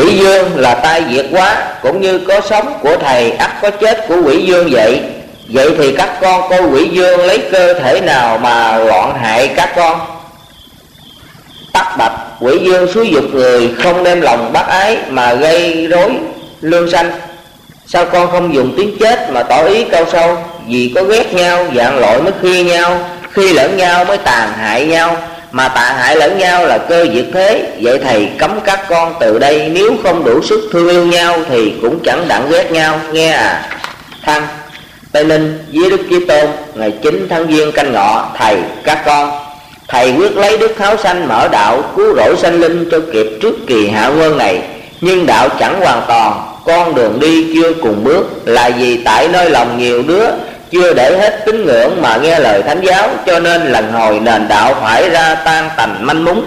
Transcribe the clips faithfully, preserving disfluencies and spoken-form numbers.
Quỷ dương là tai diệt quá, cũng như có sống của thầy ắt có chết của quỷ dương vậy. Vậy thì các con coi quỷ dương lấy cơ thể nào mà loạn hại các con? Tắc bạch: quỷ dương xúi dục người không đem lòng bác ái mà gây rối lương sanh. Sao con không dùng tiếng chết mà tỏ ý câu sâu? Vì có ghét nhau, dạng lội mới khi nhau, khi lẫn nhau mới tàn hại nhau, mà tàn hại lẫn nhau là cơ diệt thế. Vậy thầy cấm các con từ đây, nếu không đủ sức thương yêu nhau thì cũng chẳng đặng ghét nhau, nghe à? Thăng Tây Ninh với Đức Chí Tôn ngày chín tháng Giêng canh ngọ. Thầy các con, thầy quyết lấy đức tháo sanh mở đạo, cứu rỗi sanh linh cho kịp trước kỳ hạ quân này. Nhưng đạo chẳng hoàn toàn, con đường đi chưa cùng bước, là vì tại nơi lòng nhiều đứa chưa để hết tín ngưỡng mà nghe lời thánh giáo, cho nên lần hồi nền đạo phải ra tan tành manh mún.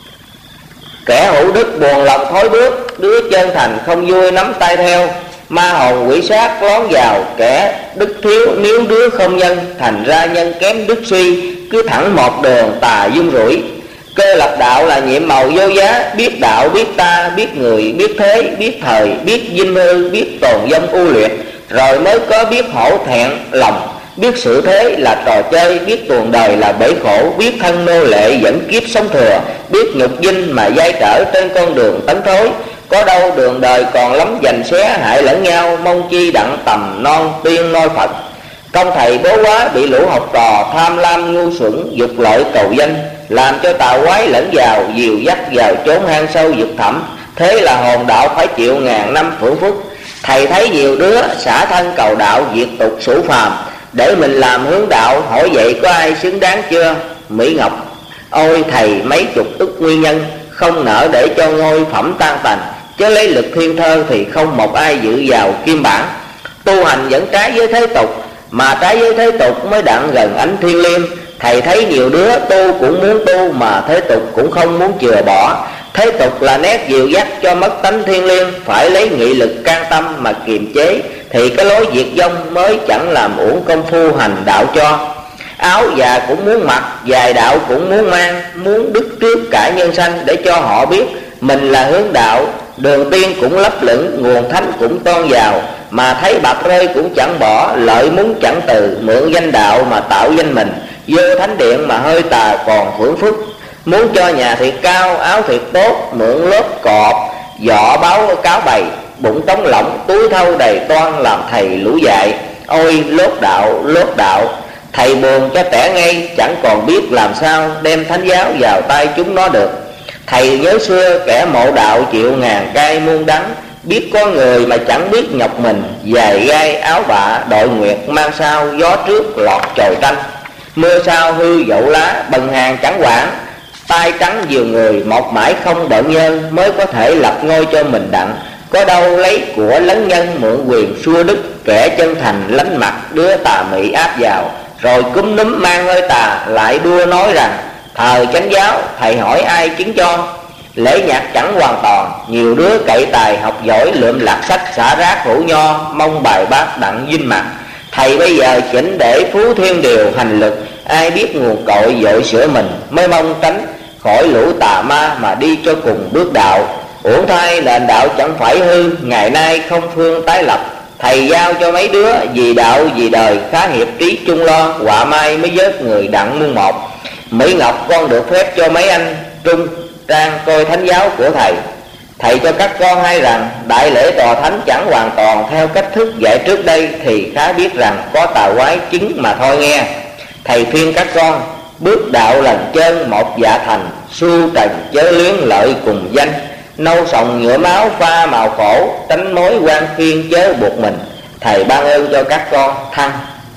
Kẻ hữu đức buồn lòng thối bước, đứa chân thành không vui nắm tay theo. Ma hồn quỷ sát lón vào, kẻ đức thiếu nếu đứa không nhân, thành ra nhân kém đức suy, cứ thẳng một đường tà dung rủi. Cơ lập đạo là nhiệm màu vô giá, biết đạo biết ta, biết người biết thế, biết thời biết dinh hư, biết tồn vong u liệt, rồi mới có biết hổ thẹn lòng, biết sự thế là trò chơi, biết tuồng đời là bể khổ, biết thân nô lệ dẫn kiếp sống thừa, biết nhục vinh mà dai trở trên con đường tấn thối. Có đâu đường đời còn lắm giành xé hại lẫn nhau, mong chi đặng tầm non tiên noi Phật. Công thầy bố quá bị lũ học trò tham lam ngu xuẩn, dục lợi cầu danh, làm cho tà quái lẫn vào, dìu dắt vào chốn hang sâu vực thẳm. Thế là hồn đạo phải chịu ngàn năm phưởng phúc. Thầy thấy nhiều đứa xả thân cầu đạo, diệt tục sủ phàm, để mình làm hướng đạo, hỏi vậy có ai xứng đáng chưa? Mỹ Ngọc: ôi thầy, mấy chục ức nguyên nhân không nỡ để cho ngôi phẩm tan tành, chứ lấy lực thiên thơ thì không một ai dự vào kim bản. Tu hành vẫn trái với thế tục, mà trái với thế tục mới đặng gần ánh thiên liêng. Thầy thấy nhiều đứa tu cũng muốn tu, mà thế tục cũng không muốn chừa bỏ. Thế tục là nét dìu dắt cho mất tánh thiên liêng, phải lấy nghị lực can tâm mà kiềm chế, thì cái lối diệt vong mới chẳng làm uổng công phu hành đạo cho. Áo già cũng muốn mặc, dài đạo cũng muốn mang, muốn đức trước cả nhân sanh, để cho họ biết mình là hướng đạo. Đường tiên cũng lấp lửng, nguồn thánh cũng toan vào, mà thấy bạc rơi cũng chẳng bỏ, lợi muốn chẳng từ, mượn danh đạo mà tạo danh mình. Vô thánh điện mà hơi tà còn hưởng phúc, muốn cho nhà thiệt cao, áo thiệt tốt, mượn lốp cọp, vỏ báo cáo bày, bụng trống lỏng, túi thâu đầy toan, làm thầy lũ dại. Ôi lốt đạo, lốt đạo, thầy buồn cho trẻ ngây, chẳng còn biết làm sao đem thánh giáo vào tay chúng nó được. Thầy nhớ xưa kẻ mộ đạo chịu ngàn cay muôn đắng, biết có người mà chẳng biết nhọc mình, dài gai áo bạ đội nguyệt mang sao, gió trước lọt trời tranh, mưa sau hư dậu lá, bần hàng chẳng quản. Tai trắng nhiều người một mãi không bận nhân, mới có thể lập ngôi cho mình đặng. Có đâu lấy của lấn nhân, mượn quyền xua đức, kẻ chân thành lánh mặt, đứa tà mị áp vào, rồi cúm núm mang hơi tà, lại đua nói rằng thờ chánh giáo. Thầy hỏi ai chứng cho? Lễ nhạc chẳng hoàn toàn, nhiều đứa cậy tài học giỏi, lượm lạc sách xả rác hữu nho, mong bài bác đặng vinh mặt. Thầy bây giờ chỉnh để phú thiên điều hành lực, ai biết nguồn cội dội sửa mình, mới mong tránh khỏi lũ tà ma mà đi cho cùng bước đạo. Uổng thay nền đạo chẳng phải hư, ngày nay không phương tái lập. Thầy giao cho mấy đứa vì đạo vì đời, khá hiệp trí chung lo, họa mai mới vớt người đặng muôn một. Mỹ Ngọc con được phép cho mấy anh trung trang coi thánh giáo của thầy. Thầy cho các con hay rằng đại lễ tòa thánh chẳng hoàn toàn theo cách thức dạy trước đây, thì khá biết rằng có tà quái chứng mà thôi nghe. Thầy khuyên các con bước đạo lần chân một dạ thành, su trần chớ luyến lợi cùng danh, nâu sòng nhựa máu pha màu khổ, tránh mối quan khiên chớ buộc mình. Thầy ban ơn cho các con. Thăng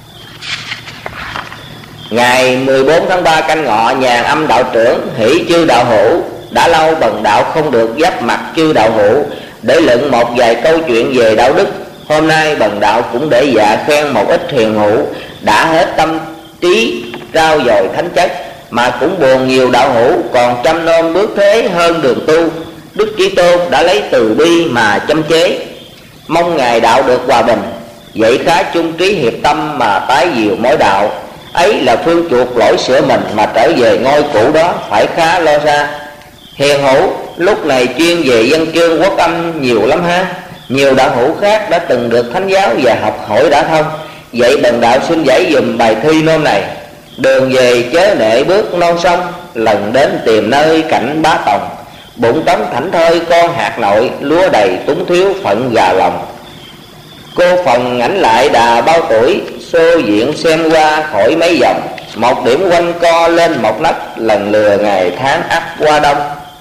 ngày mười bốn tháng ba canh ngọ, nhàn âm đạo trưởng hỷ chư đạo hữu. Đã lâu bần đạo không được giáp mặt chư đạo hữu để luận một vài câu chuyện về đạo đức. Hôm nay bần đạo cũng để dạ khen một ít hiền hữu đã hết tâm trí trao dồi thánh chất, mà cũng buồn nhiều đạo hữu còn chăm nom bước thế hơn đường tu. Đức Chí Tôn đã lấy từ bi mà châm chế, mong ngài đạo được hòa bình. Vậy khá chung trí hiệp tâm mà tái diệu mối đạo, ấy là phương chuộc lỗi sửa mình mà trở về ngôi cũ đó, phải khá lo xa. Hiền hữu lúc này chuyên về văn chương quốc âm nhiều lắm ha. Nhiều đạo hữu khác đã từng được thánh giáo và học hỏi đã thông. Vậy bần đạo xin giải dùm bài thi nôm này. Đường về chớ nệ bước non sông, lần đến tìm nơi cảnh bá tòng. Bụng trống thảnh thơi con hạt nội, lúa đầy túng thiếu phận gà lòng. Cô phòng ngảnh lại đà bao tuổi, xô diện xem qua khỏi mấy dòng. Một điểm quanh co lên một nấc, lần lừa ngày tháng ắt qua đông.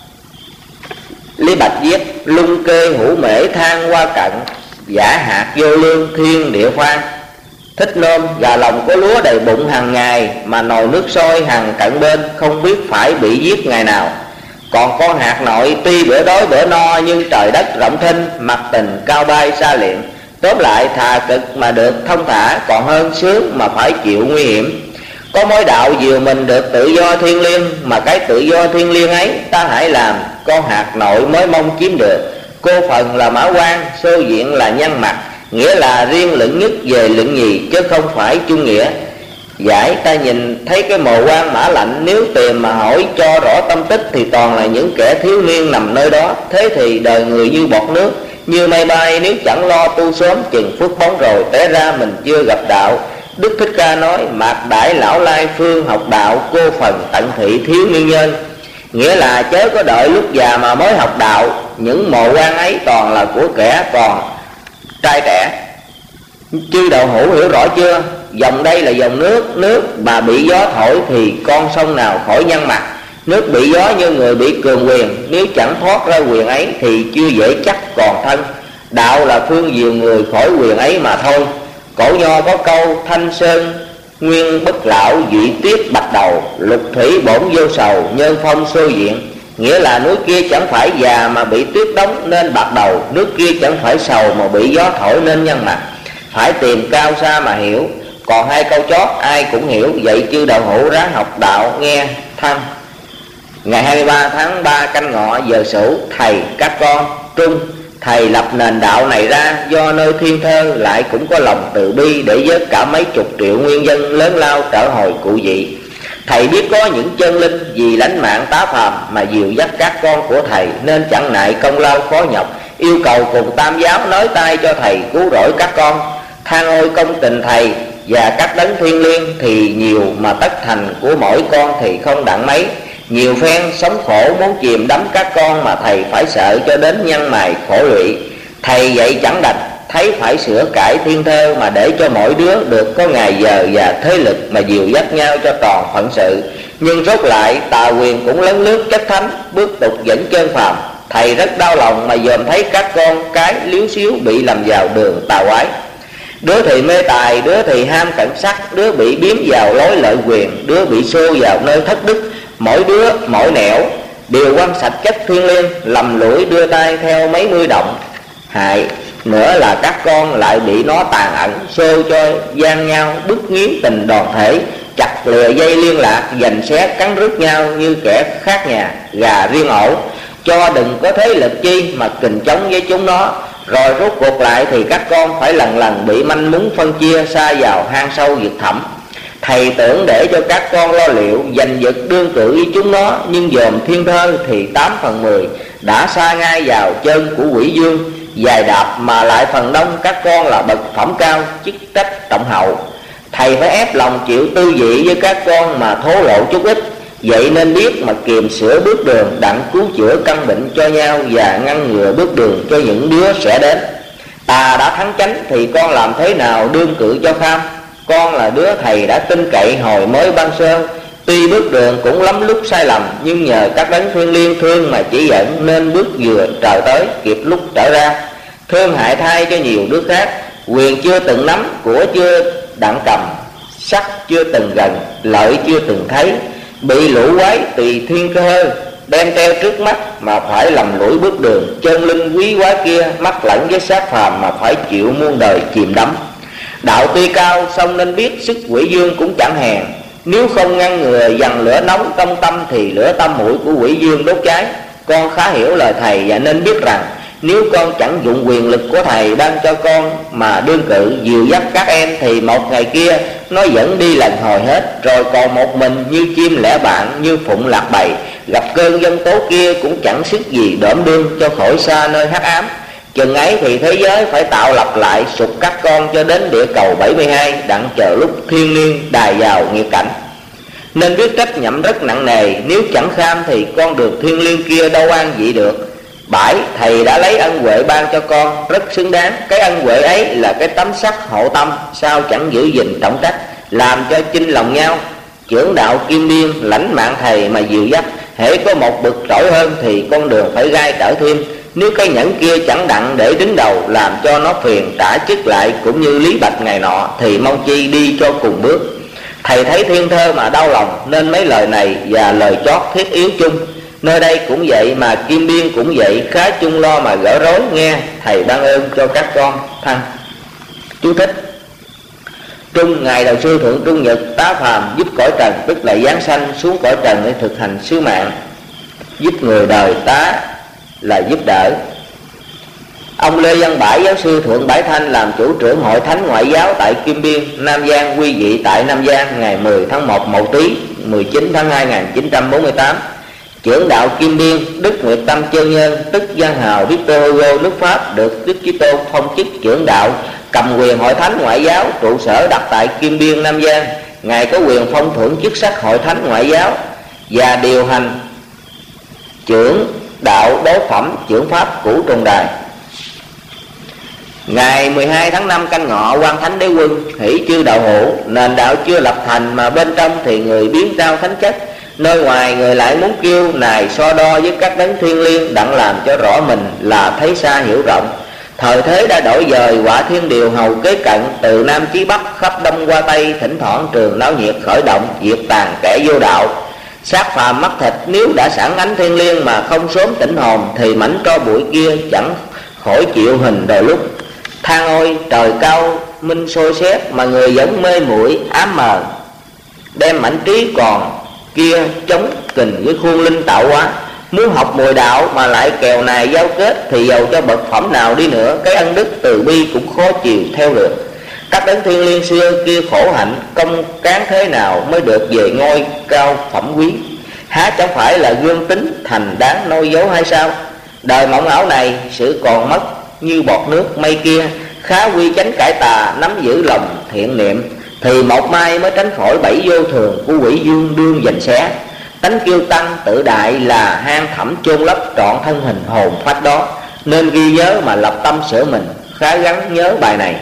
Lý Bạch viết lung kê hữu mễ than qua cận, giả hạt vô lương thiên địa phan. Thích nôm gà lòng có lúa đầy bụng hàng ngày, mà nồi nước sôi hàng cận bên, không biết phải bị giết ngày nào. Còn con hạt nội tuy bữa đói bữa no, nhưng trời đất rộng thinh, mặt tình cao bay xa liệm. Tóm lại thà cực mà được thông thả, còn hơn sướng mà phải chịu nguy hiểm. Có mối đạo dìu mình được tự do thiên liêng, mà cái tự do thiên liêng ấy ta hãy làm, con hạt nội mới mong chiếm được. Cô phần là mã quan, xô diện là nhân mặt, nghĩa là riêng lượng nhất về lượng nhì, chứ không phải chung nghĩa. Giải ta nhìn thấy cái mồ quan mã lạnh, nếu tìm mà hỏi cho rõ tâm tích thì toàn là những kẻ thiếu niên nằm nơi đó. Thế thì đời người như bọt nước, như mây bay, nếu chẳng lo tu sớm chừng phước bóng rồi té ra mình chưa gặp đạo. Đức Thích Ca nói mạc đại lão lai phương học đạo, cô phần tận thị thiếu niên nhân. Nghĩa là chớ có đợi lúc già mà mới học đạo. Những mộ quan ấy toàn là của kẻ còn trai trẻ. Chư đạo hữu hiểu rõ chưa? Dòng đây là dòng nước, nước mà bị gió thổi thì con sông nào khỏi nhăn mặt. Nước bị gió như người bị cường quyền, nếu chẳng thoát ra quyền ấy thì chưa dễ chắc còn thân. Đạo là phương dìu người khỏi quyền ấy mà thôi. Cổ nho có câu thanh sơn nguyên bất lão, dị tuyết bạch đầu, lục thủy bổn vô sầu, nhân phong xô diện. Nghĩa là núi kia chẳng phải già mà bị tuyết đóng nên bạc đầu, nước kia chẳng phải sầu mà bị gió thổi nên nhăn mặt. Phải tìm cao xa mà hiểu. Còn hai câu chót ai cũng hiểu, vậy chư đạo hữu ráng học đạo nghe thăm. Ngày hai mươi ba tháng ba canh ngọ giờ sửu, thầy các con trung. Thầy lập nền đạo này ra do nơi thiên thơ, lại cũng có lòng từ bi để vớt cả mấy chục triệu nguyên dân lớn lao trở hồi cụ dị. Thầy biết có những chân linh vì lánh mạng tá phàm mà dìu dắt các con của thầy, nên chẳng ngại công lao khó nhọc, yêu cầu cùng tam giáo nói tay cho thầy cứu rỗi các con. Than ôi công tình thầy và các đấng thiên liêng thì nhiều, mà tất thành của mỗi con thì không đặng mấy. Nhiều phen sống khổ muốn chìm đắm các con, mà thầy phải sợ cho đến nhân mài khổ lụy. Thầy vậy chẳng đành, thấy phải sửa cải thiên thơ, mà để cho mỗi đứa được có ngày giờ và thế lực mà dìu dắt nhau cho tròn phận sự. Nhưng rốt lại tà quyền cũng lấn lướt chất thánh, bước tục dẫn chân phàm. Thầy rất đau lòng mà dòm thấy các con cái liếu xíu bị lầm vào đường tà quái. Đứa thì mê tài, đứa thì ham cận sắc, đứa bị biếm vào lối lợi quyền, đứa bị xô vào nơi thất đức. Mỗi đứa mỗi nẻo đều quăng sạch chất thiên liêng, lầm lũi đưa tay theo mấy mươi động. Hại nữa là các con lại bị nó tàn ẩn, xô cho gian nhau, bức nghiến tình đoàn thể, chặt lìa dây liên lạc, giành xé cắn rứt nhau như kẻ khác nhà, gà riêng ổ. Cho đừng có thế lực chi mà kình chống với chúng nó. Rồi rốt cuộc lại thì các con phải lần lần bị manh mún phân chia, xa vào hang sâu vực thẳm. Thầy tưởng để cho các con lo liệu giành giật đương cự với chúng nó, nhưng dòm thiên thơ thì tám phần mười đã xa ngay vào chân của quỷ dương. Dài đạp mà lại phần đông các con là bậc phẩm cao, chức trách trọng hậu. Thầy phải ép lòng chịu tư vị với các con mà thố lộ chút ít. Vậy nên biết mà kiềm sửa bước đường, đặng cứu chữa căn bệnh cho nhau và ngăn ngừa bước đường cho những đứa sẽ đến. Ta đã thắng chánh thì con làm thế nào đương cự cho kham. Con là đứa thầy đã tin cậy hồi mới ban sơ. Tuy bước đường cũng lắm lúc sai lầm, nhưng nhờ các đấng thiên liêng thương mà chỉ dẫn, nên bước vừa trời tới kịp lúc trở ra. Thương hại thay cho nhiều đứa khác, quyền chưa từng nắm, của chưa đặng cầm, sắc chưa từng gần, lợi chưa từng thấy. Bị lũ quái tùy thiên cơ đem theo trước mắt mà phải lầm lũi bước đường. Chân linh quý quái kia mắc lẫn với xác phàm mà phải chịu muôn đời chìm đắm. Đạo tuy cao song nên biết sức quỷ dương cũng chẳng hèn. Nếu không ngăn ngừa dằn lửa nóng trong tâm thì lửa tâm mũi của quỷ dương đốt cháy. Con khá hiểu lời thầy và nên biết rằng nếu con chẳng dụng quyền lực của thầy ban cho con mà đương cự dìu dắt các em, thì một ngày kia nó dẫn đi lần hồi hết. Rồi còn một mình như chim lẻ bạn, như phụng lạc bầy, gặp cơn giông tố kia cũng chẳng sức gì đỡm đương cho khỏi xa nơi hắc ám. Chừng ấy thì thế giới phải tạo lập lại sụt các con cho đến địa cầu bảy mươi hai, đặng chờ lúc thiên liêng đài vào nghiệp cảnh. Nên biết trách nhậm rất nặng nề, nếu chẳng kham thì con đường thiên liêng kia đâu an vị được. Bãi thầy đã lấy ân huệ ban cho con rất xứng đáng. Cái ân huệ ấy là cái tấm sắt hộ tâm, sao chẳng giữ gìn trọng trách, làm cho chinh lòng nhau. Trưởng đạo Kim Biên lãnh mạng thầy mà dìu dắt, hễ có một bực trỗi hơn thì con đường phải gai trở thêm. Nếu cái nhẫn kia chẳng đặng để đứng đầu, làm cho nó phiền trả chức lại cũng như Lý Bạch ngày nọ, thì mong chi đi cho cùng bước. Thầy thấy thiên thơ mà đau lòng, nên mấy lời này và lời chót thiết yếu chung. Nơi đây cũng vậy mà Kim Biên cũng vậy, khá chung lo mà gỡ rối nghe. Thầy ban ơn cho các con thăng. Chú thích: Trung ngày đầu sư thượng Trung Nhật tá phàm giúp cõi trần, tức là giáng sanh xuống cõi trần để thực hành sứ mạng giúp người đời. Tá là giúp đỡ. Ông Lê Văn Bãi, giáo sư Thượng Bãi Thanh, làm chủ trưởng hội thánh ngoại giáo tại Kim Biên, Nam Giang, quy vị tại Nam Giang ngày mười tháng một Mậu Tý, mười chín tháng hai năm một nghìn chín trăm bốn mươi tám. Trưởng đạo Kim Biên Đức Nguyệt Tâm Chân Nhân, tức văn hào Victor Hugo nước Pháp, được Đức Chí Tôn phong chức trưởng đạo, cầm quyền hội thánh ngoại giáo, trụ sở đặt tại Kim Biên, Nam Giang. Ngài có quyền phong thưởng chức sắc hội thánh ngoại giáo và điều hành trưởng đạo đối phẩm trưởng pháp cũ Trung Đài. Ngày mười hai tháng năm canh ngọ, Quan Thánh Đế Quân hỷ chư đạo hữu, nền đạo chưa lập thành mà bên trong thì người biến trao thánh chất, nơi ngoài người lại muốn kêu nài so đo với các đấng thiên liêng, đặng làm cho rõ mình là thấy xa hiểu rộng. Thời thế đã đổi dời, quả thiên điều hầu kế cận, từ Nam chí Bắc khắp Đông qua Tây, thỉnh thoảng trường náo nhiệt khởi động, diệt tàn kẻ vô đạo. Xác phàm mắt thịt nếu đã sẵn ánh thiên liêng mà không sớm tỉnh hồn, thì mảnh tro bụi kia chẳng khỏi chịu hình đôi lúc. Than ôi trời cao minh sôi sét, mà người vẫn mê muội ám mờ, đem mảnh trí còn kia chống kình với khuôn linh tạo hóa. Muốn học mùi đạo mà lại kèo này giao kết, thì dầu cho bậc phẩm nào đi nữa, cái ân đức từ bi cũng khó chiều theo được. Các đấng thiên liêng xưa kia khổ hạnh, công cán thế nào mới được về ngôi cao phẩm quý? Há chẳng phải là gương tính thành đáng nôi dấu hay sao? Đời mộng ảo này sự còn mất như bọt nước mây kia, khá quy chánh cải tà, nắm giữ lòng thiện niệm, thì một mai mới tránh khỏi bẫy vô thường của quỷ dương đương giành xé. Tánh kiêu tăng tự đại là hang thẳm chôn lấp trọn thân hình hồn phách đó, nên ghi nhớ mà lập tâm sửa mình, khá gắng nhớ bài này.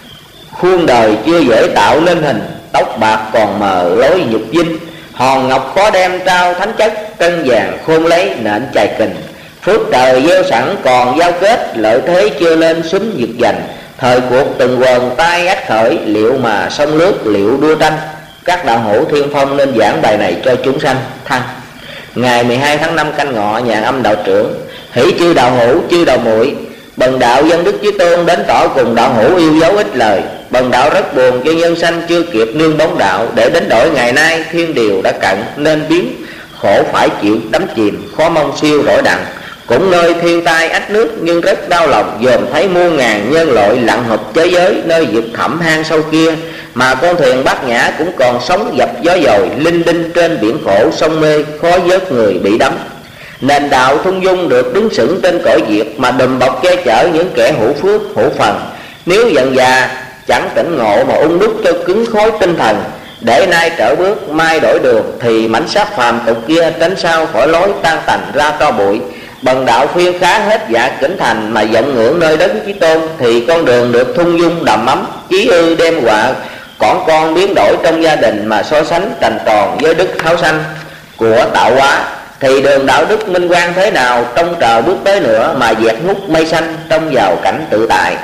Khuôn đời chưa dễ tạo nên hình, tóc bạc còn mờ lối nhục dinh, hòn ngọc khó đem trao thánh chất, cân vàng khôn lấy nện chài kình. Phước trời gieo sẵn còn giao kết, lợi thế chưa lên súng giật giành, thời cuộc từng quần tay ách khởi, liệu mà sông lướt liệu đua tranh. Các đạo hữu thiên phong nên giảng bài này cho chúng sanh thăng. Ngày mười hai tháng năm canh ngọ, nhà âm đạo trưởng hỷ chư đạo hữu chư đạo muội, bần đạo dân Đức Chí Tôn đến tỏ cùng đạo hữu yêu dấu ít lời. Bần đạo rất buồn cho nhân sanh chưa kịp nương bóng đạo, để đến đổi ngày nay thiên điều đã cận, nên biến khổ phải chịu đắm chìm, khó mong siêu rỗi đặng. Cũng nơi thiên tai ách nước, nhưng rất đau lòng dòm thấy muôn ngàn nhân loại lặn hụp thế giới nơi vực thẳm hang sâu kia, mà con thuyền Bát Nhã cũng còn sống dập gió dồi linh đinh trên biển khổ sông mê, khó vớt người bị đắm. Nền đạo thung dung được đứng sững trên cõi diệt, mà đùm bọc che chở những kẻ hữu phước hữu phần. Nếu dần già chẳng tỉnh ngộ mà ung đúc cho cứng khối tinh thần, để nay trở bước mai đổi đường, thì mảnh xác phàm tục kia tránh sao khỏi lối tan tành ra tro bụi. Bần đạo khuyên khá hết dạ kính thành, mà vọng ngưỡng nơi đấng Chí Tôn, thì con đường được thung dung đầm ấm. Chí ư đem họa còn con biến đổi trong gia đình, mà so sánh trành tròn với đức tháo sanh của tạo hóa, thì đường đạo đức minh quang thế nào trông chờ bước tới nữa, mà dẹt ngút mây xanh trong vào cảnh tự tại.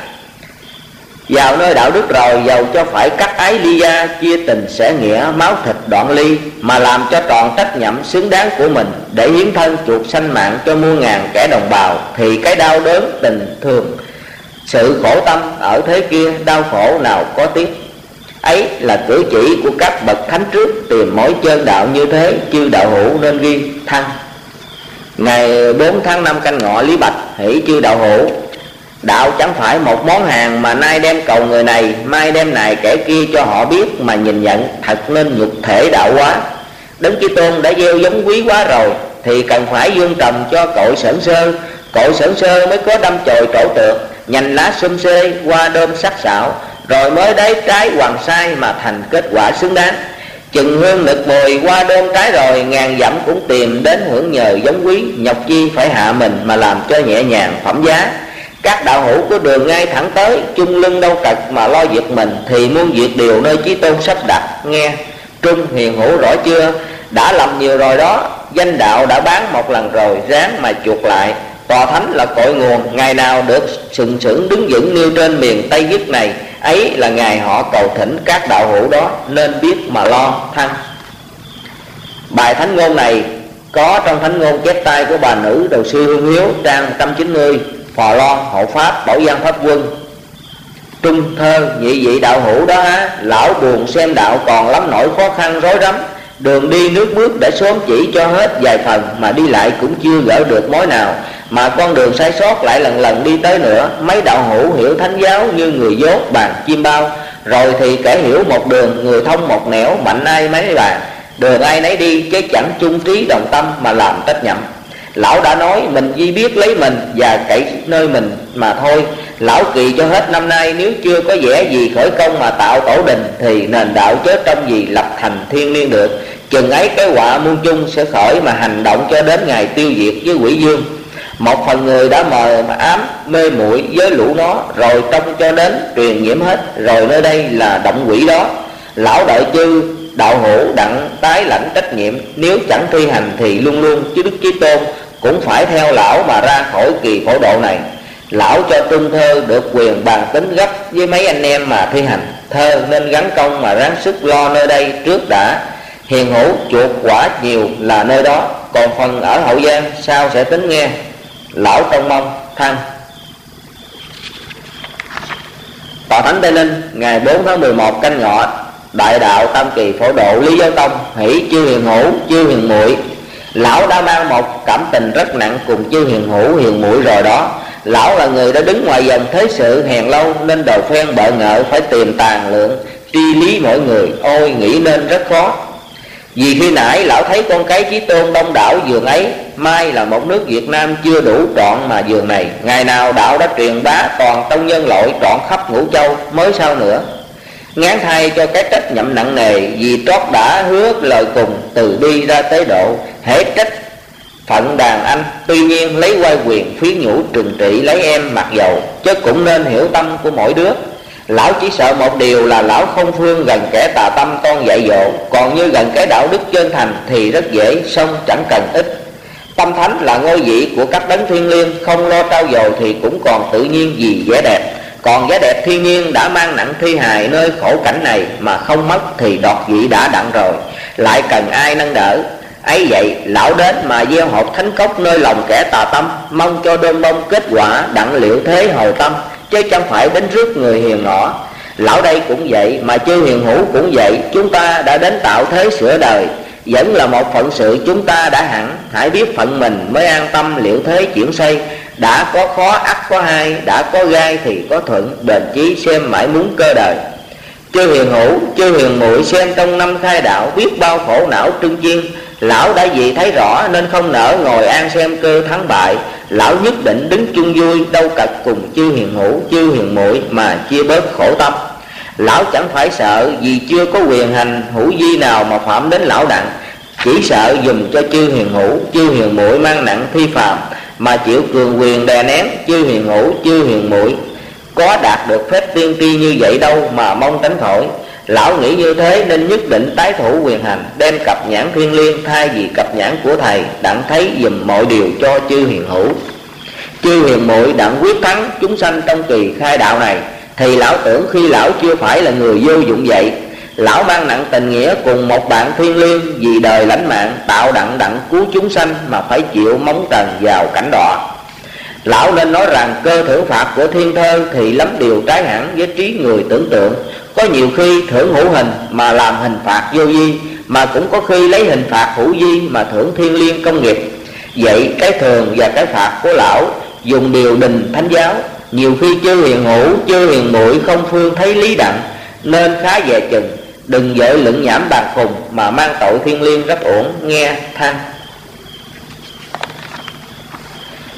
Vào nơi đạo đức rồi, dầu cho phải cắt ái ly gia, chia tình sẽ nghĩa, máu thịt đoạn ly, mà làm cho tròn trách nhiệm xứng đáng của mình, để hiến thân chuộc sanh mạng cho muôn ngàn kẻ đồng bào, thì cái đau đớn tình thương sự khổ tâm ở thế kia đau khổ nào có tiếc. Ấy là cử chỉ của các bậc thánh trước, tìm mối chân đạo như thế, chư đạo hữu nên ghi thăng. Ngày bốn tháng năm canh ngọ, Lý Bạch hỷ chư đạo hữu, đạo chẳng phải một món hàng mà nay đem cầu người này, mai đem này kẻ kia cho họ biết mà nhìn nhận, thật nên nhục thể đạo hóa. Đấng Chí Tôn đã gieo giống quý quá rồi, thì cần phải dương trồng cho cội sởn sơ. Cội sởn sơ mới có đâm chồi trổ tược, nhành lá xum xê, hoa đơm sắc sảo, rồi mới đáy trái hoàng sai mà thành kết quả xứng đáng. Chừng hương nực mùi hoa đơm trái rồi, ngàn dặm cũng tìm đến hưởng nhờ giống quý. Nhọc chi phải hạ mình mà làm cho nhẹ nhàng phẩm giá. Các đạo hữu có đường ngay thẳng tới, chung lưng đâu cật mà lo việc mình, thì muôn việc điều nơi Chí Tôn sắp đặt. Nghe Trung hiền hữu rõ chưa? Đã lầm nhiều rồi đó. Danh đạo đã bán một lần rồi, ráng mà chuộc lại. Tòa thánh là cội nguồn, ngày nào được sừng sững đứng vững nêu trên miền Tây Dứt này, ấy là ngày họ cầu thỉnh các đạo hữu đó, nên biết mà lo thăng. Bài thánh ngôn này có trong thánh ngôn chép tay của bà nữ đầu sư Hương Hiếu, trang một trăm chín mươi, Phò Loan hộ pháp Bảo Giang Pháp Quân. Trung thơ: nhị vị đạo hữu đó á, lão buồn xem đạo còn lắm nỗi khó khăn rối rắm. Đường đi nước bước để sớm chỉ cho hết vài phần, mà đi lại cũng chưa gỡ được mối nào. Mà con đường sai sót lại lần lần đi tới nữa. Mấy đạo hữu hiểu thánh giáo như người dốt bàn chim bao, rồi thì kẻ hiểu một đường, người thông một nẻo, mạnh ai mấy bàn. Đường ai nấy đi chứ chẳng chung trí đồng tâm mà làm trách nhậm. Lão đã nói mình duy biết lấy mình và cậy nơi mình mà thôi. Lão kỳ cho hết năm nay, nếu chưa có vẻ gì khởi công mà tạo tổ đình, thì nền đạo chớ trong gì lập thành thiên liêng được. Chừng ấy cái họa muôn chung sẽ khởi mà hành động cho đến ngày tiêu diệt với quỷ dương. Một phần người đã mờ mà ám mê muội với lũ nó, rồi trông cho đến truyền nhiễm hết, rồi nơi đây là động quỷ đó. Lão đợi chư đạo hữu đặng tái lãnh trách nhiệm, nếu chẳng thi hành thì luôn luôn chứ Đức Chí Tôn cũng phải theo lão mà ra khỏi kỳ khổ độ này. Lão cho Trung thơ được quyền bàn tính gấp với mấy anh em mà thi hành. Thơ nên gắn công mà ráng sức lo nơi đây trước đã. Hiền hữu chuộc quả nhiều là nơi đó, còn phần ở Hậu Giang sao sẽ tính nghe. Lão trông mong thăng. Tòa thánh Tây Ninh ngày bốn tháng mười một canh ngọ, đại đạo tam kỳ phổ độ Lý Giáo Tông. Hỷ chư hiền hữu, chư hiền muội. Lão đã mang một cảm tình rất nặng cùng chư hiền hữu hiền muội rồi đó. Lão là người đã đứng ngoài dòng thế sự hèn lâu, nên đầu phen bợ ngợ phải tìm tàn lượng tri lý mỗi người, ôi nghĩ nên rất khó. Vì khi nãy lão thấy con cái Chí Tôn đông đảo giường ấy, mai là một nước Việt Nam chưa đủ trọn mà giường này. Ngày nào đạo đã truyền bá toàn tông nhân loại trọn khắp ngũ châu, mới sao nữa. Ngán thay cho cái trách nhậm nặng nề, vì trót đã hứa lời cùng từ bi ra tế độ. Hễ trách phận đàn anh, tuy nhiên lấy quay quyền phiến nhũ trừng trị lấy em mặc dầu, chứ cũng nên hiểu tâm của mỗi đứa. Lão chỉ sợ một điều là lão không phương gần kẻ tà tâm con dạy dỗ, còn như gần cái đạo đức chân thành thì rất dễ, song chẳng cần ít. Tâm thánh là ngôi vị của các đấng thiên liêng, không lo trao dồi thì cũng còn tự nhiên vì vẻ đẹp. Còn vẻ đẹp thiên nhiên đã mang nặng thi hài nơi khổ cảnh này, mà không mất thì đọt vị đã đặng rồi, lại cần ai nâng đỡ. Ấy vậy lão đến mà gieo hột thánh cốc nơi lòng kẻ tà tâm, mong cho đơm bông kết quả đặng liệu thế hồi tâm, chứ chẳng phải đến rước người hiền ngõ. Lão đây cũng vậy, mà chư hiền hữu cũng vậy. Chúng ta đã đến tạo thế sửa đời, vẫn là một phận sự chúng ta đã hẳn. Hãy biết phận mình mới an tâm liệu thế chuyển xây. Đã có khó ắt có hai, đã có gai thì có thuận, bền chí xem mãi muốn cơ đời. Chư hiền hữu, chư hiền muội xem trong năm khai đạo, biết bao khổ não trưng chiên. Lão đã vì thấy rõ nên không nỡ ngồi an xem cơ thắng bại. Lão nhất định đứng chung vui, đâu cật cùng chư hiền hữu, chư hiền muội mà chia bớt khổ tâm. Lão chẳng phải sợ vì chưa có quyền hành hữu vi nào mà phạm đến lão đặng, chỉ sợ dùm cho chư hiền hữu, chư hiền muội mang nặng thi phàm, mà chịu cường quyền đè nén. Chư hiền hữu, chư hiền muội có đạt được phép tiên tri như vậy đâu mà mong tránh khỏi. Lão nghĩ như thế nên nhất định tái thủ quyền hành, đem cặp nhãn thiên liêng thay vì cặp nhãn của thầy, đặng thấy dùm mọi điều cho chư hiền hữu. Chư hiền muội đặng quyết thắng chúng sanh trong kỳ khai đạo này, thì lão tưởng khi lão chưa phải là người vô dụng vậy. Lão mang nặng tình nghĩa cùng một bạn thiên liêng, vì đời lãnh mạng tạo đặng đặng cứu chúng sanh, mà phải chịu móng trần vào cảnh đọa. Lão nên nói rằng cơ thưởng phạt của thiên thơ thì lắm điều trái hẳn với trí người tưởng tượng. Có nhiều khi thưởng hữu hình mà làm hình phạt vô vi, mà cũng có khi lấy hình phạt hữu vi mà thưởng thiên liêng công nghiệp. Vậy cái thường và cái phạt của lão dùng điều đình thánh giáo. Nhiều khi chư hiền hữu, chư hiền muội không phương thấy lý đặng, nên khá về chừng, đừng dễ lựng nhảm bàn khùng mà mang tội thiên liêng rất uổng. Nghe than.